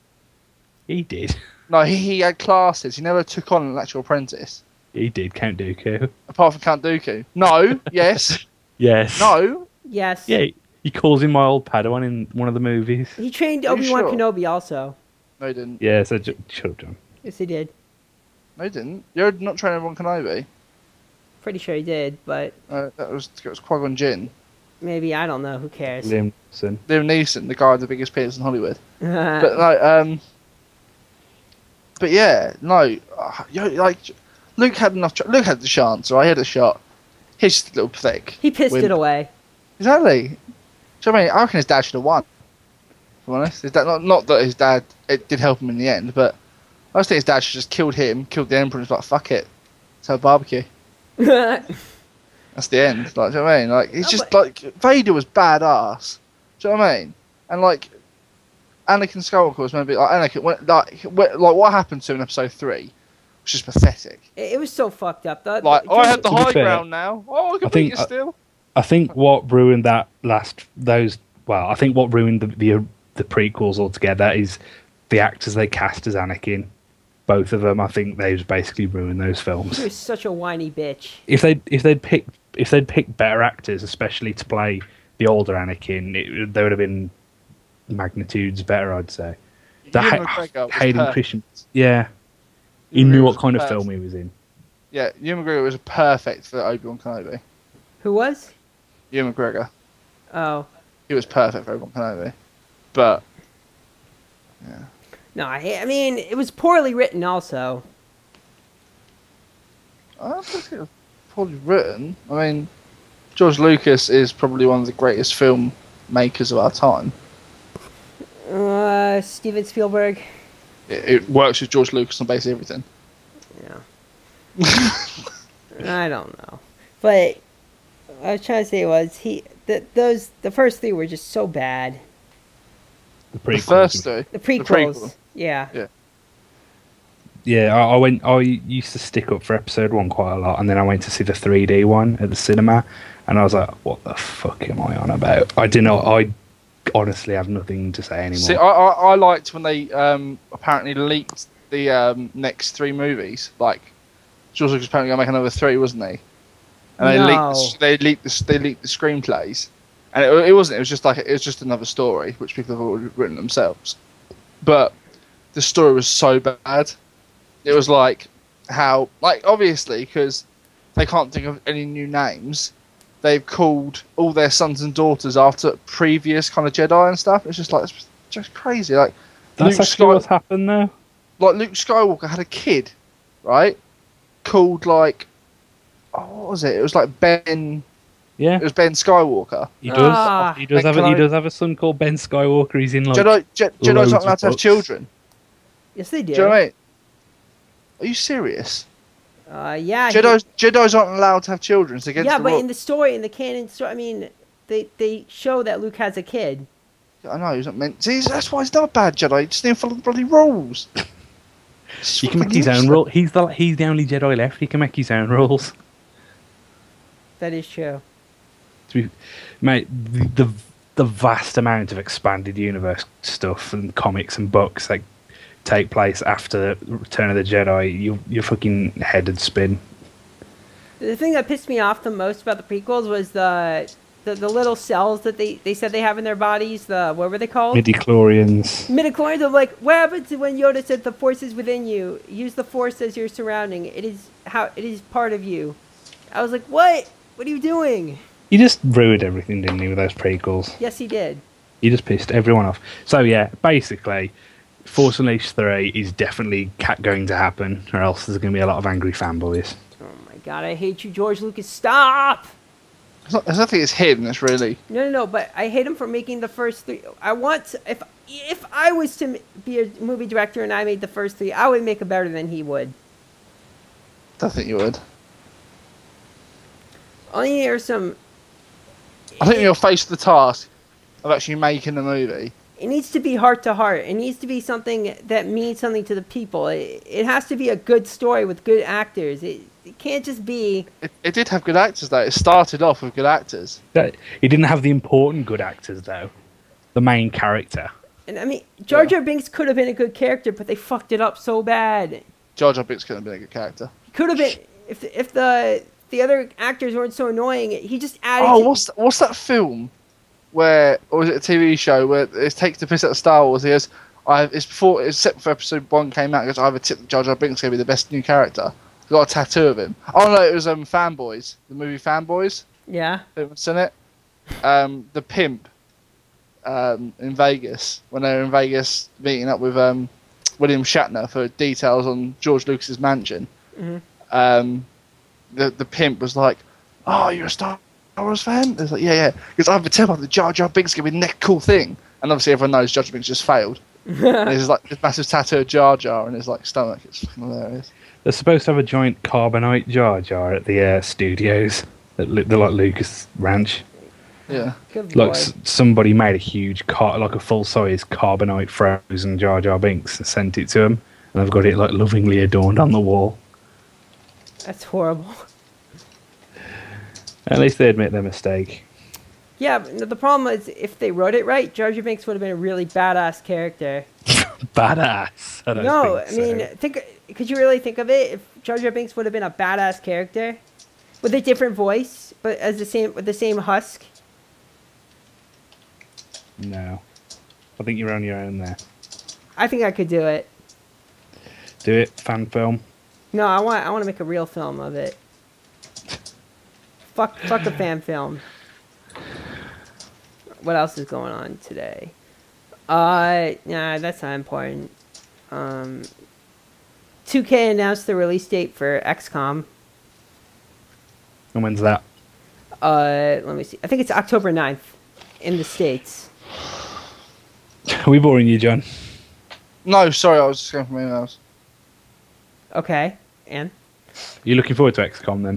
He did. No, he had classes. He never took on an actual apprentice. He did. Count Dooku. Apart from Count Dooku. No, yes, Yes. no. Yes. Yeah, he calls him my old Padawan in one of the movies. He trained Are you Obi-Wan sure? Kenobi also. No, he didn't. Yeah, so shut up, John. Yes, he did. No, he didn't. You're not training Obi-Wan Kenobi. Pretty sure he did, but That was Qui-Gon Jinn. maybe, I don't know. Who cares? Liam Neeson. Liam Neeson, the guy with the biggest penis in Hollywood. Uh, But no, but yeah, no, like Luke had enough. Luke had the chance, right? He had a shot. He's just a little pathetic. he pissed wimp. it away. Exactly. Do you know what I mean? I reckon his dad should have won. I'm honest. His dad, not that his dad it did help him in the end, but I just think his dad should just killed him, killed the Emperor, and was like, fuck it, let's have a barbecue. That's the end. Like, do you know what I mean? Like, it's just like Vader was badass. Do you know what I mean? And like, Anakin Skywalker was maybe like Anakin. Like what happened to him in Episode 3 was just pathetic. It was so fucked up. I had the To be high fair, ground now. Oh, I can beat you still. I think what ruined I think what ruined the prequels altogether is the actors they cast as Anakin. Both of them, I think they've basically ruined those films. He was such a whiny bitch. If they'd picked better actors, especially to play the older Anakin, they would have been magnitudes better, I'd say. Ewan McGregor was Hayden perfect. Christensen, yeah, he Ewan knew McGregor what was kind of perfect. film he was in. Yeah, Ewan McGregor was perfect for Obi-Wan Kenobi. Who was? Ewan McGregor. Oh. He was perfect for Obi-Wan Kenobi. But yeah. No, I mean, it was poorly written also. I don't think it was poorly written. I mean, George Lucas is probably one of the greatest film makers of our time. Steven Spielberg. It works with George Lucas on basically everything. Yeah. I don't know. But what I was trying to say was the first three were just so bad. The The prequels. first two. The prequels. prequel. Yeah. Yeah, I used to stick up for Episode 1 quite a lot, and then I went to see the 3D one at the cinema, and I was like, what the fuck am I on about? I honestly have nothing to say anymore. See, I liked when they apparently leaked the next three movies. Like, George Lucas was apparently going to make another 3, wasn't he? And they leaked the screenplays, and it wasn't. It was just another story which people have already written themselves. But the story was so bad. It was like how, like, obviously because they can't think of any new names, they've called all their sons and daughters after previous kind of Jedi and stuff. It's just crazy. Like, That's actually what's happened though. like Luke Skywalker had a kid, right? Called like, what was it? It was like Ben. Yeah, It was Ben Skywalker. he does. Ah. He does have a son called Ben Skywalker. He's in like Jedi's loads not of allowed to have books. children. Yes, they Do do. you know what I mean? Are you serious? Yeah. Jedi's aren't allowed to have children. It's against Yeah, the but rule. in the story, in the canon story, I mean, they show that Luke has a kid. I know he's not meant. See, that's why he's not a bad Jedi. He just didn't follow the bloody rules. He can make his own rule. He's the only Jedi left. He can make his own rules. That is true. Mate, the vast amount of expanded universe stuff and comics and books that take place after Return of the Jedi, your fucking head would spin. The thing that pissed me off the most about the prequels was the little cells that they said they have in their bodies. What were they called? Midichlorians. Midichlorians. Of like, what happens when Yoda said the Force is within you? Use the Force as your surrounding. It is part of you. I was like, what? What are you doing? You just ruined everything, didn't you, with those prequels? Yes, he did. You just pissed everyone off. So yeah, basically, Force Unleashed 3 is definitely going to happen, or else there's going to be a lot of angry fanboys. Oh my god, I hate you, George Lucas. Stop! I don't think it's him. That's really. No, but I hate him for making the first 3. If I was to be a movie director and I made the first 3, I would make it better than he would. Don't think you would. Only there's some. I think you're faced with the task of actually making a movie. It needs to be heart to heart. It needs to be something that means something to the people. It has to be a good story with good actors. It can't just be. It did have good actors though. It started off with good actors. He didn't have the important good actors, though. The main character. And I mean, Jar Jar Binks could have been a good character, but they fucked it up so bad. Jar Jar Binks couldn't have been a good character. Could have been if the other actors weren't so annoying. He just added. Oh, what's that film where, or was it a TV show where it takes the piss out of Star Wars? He goes, it's set for episode 1 came out. He goes, I have a tip that Jar Jar Binks is going to be the best new character. He got a tattoo of him. Oh no, it was Fanboys, the movie Fanboys. Yeah. Haven't seen it. The pimp in Vegas, when they were in Vegas meeting up with William Shatner for details on George Lucas's mansion. Mm-hmm. The pimp was like, "Oh, you're a Star Wars fan?" It's like, "Yeah." Because I have a tip of the Jar Jar Binks gonna be the next cool thing, and obviously everyone knows Jar Jar Binks just failed. And there's like this massive tattoo of Jar Jar on his like stomach. It's fucking hilarious. They're supposed to have a giant carbonite Jar Jar at the studios at the like Lucas Ranch. Yeah. Good Like lord. somebody made a huge like a full size carbonite frozen Jar Jar Binks and sent it to him, and I've got it like lovingly adorned on the wall. That's horrible. At least they admit their mistake. Yeah, but the problem is if they wrote it right, Jar Jar Binks would have been a really badass character. Badass. I don't No, I think so. mean, could you really think of it if Jar Jar Binks would have been a badass character with a different voice, but as with the same husk? No. I think you're on your own there. I think I could do it. Do it, fan film. No, I want to make a real film of it. Fuck a fan film. What else is going on today? Nah, that's not important. 2K announced the release date for XCOM. And when's that? Let me see. I think it's October 9th in the States. Are we boring you, John? No, sorry, I was just going from emails. Okay, and? You looking forward to XCOM then?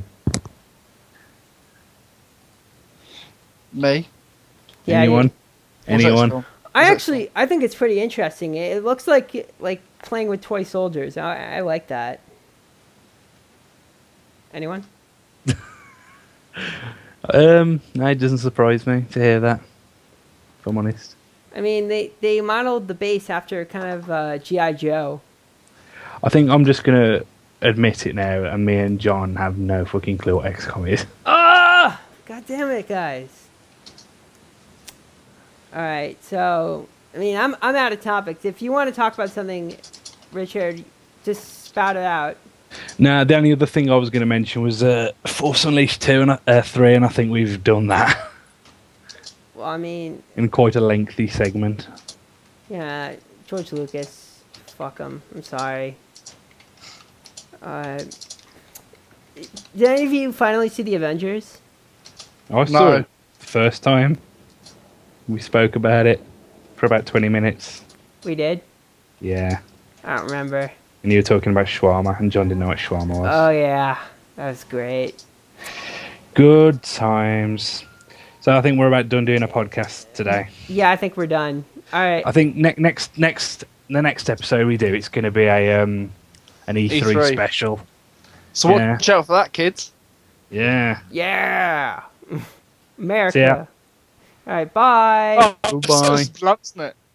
Me? Yeah, Anyone? What's Anyone? XCOM? I think it's pretty interesting. It looks like playing with toy soldiers. I like that. Anyone? No, it doesn't surprise me to hear that, if I'm honest. I mean, they modeled the base after kind of G.I. Joe. I think I'm just going to admit it now, and me and John have no fucking clue what XCOM is. Ah! God damn it, guys. All right, so I mean, I'm out of topics. If you want to talk about something, Richard, just spout it out. Now, the only other thing I was going to mention was Force Unleashed 2 and 3, and I think we've done that Well, I mean, in quite a lengthy segment. yeah, George Lucas, fuck him. I'm sorry. Did any of you finally see the Avengers? I saw No. it first time. We spoke about it for about 20 minutes. We did. Yeah. I don't remember. And you were talking about shawarma, and John didn't know what shawarma was. Oh yeah, that was great. Good times. So I think we're about done doing a podcast today. Yeah, I think we're done. All right. I think the next episode we do, it's going to be an E3, E3. special. So Yeah. watch out for that, kids. Yeah. Yeah. America. See ya. All right. Bye. Oh, Goodbye. it's blunt, isn't it?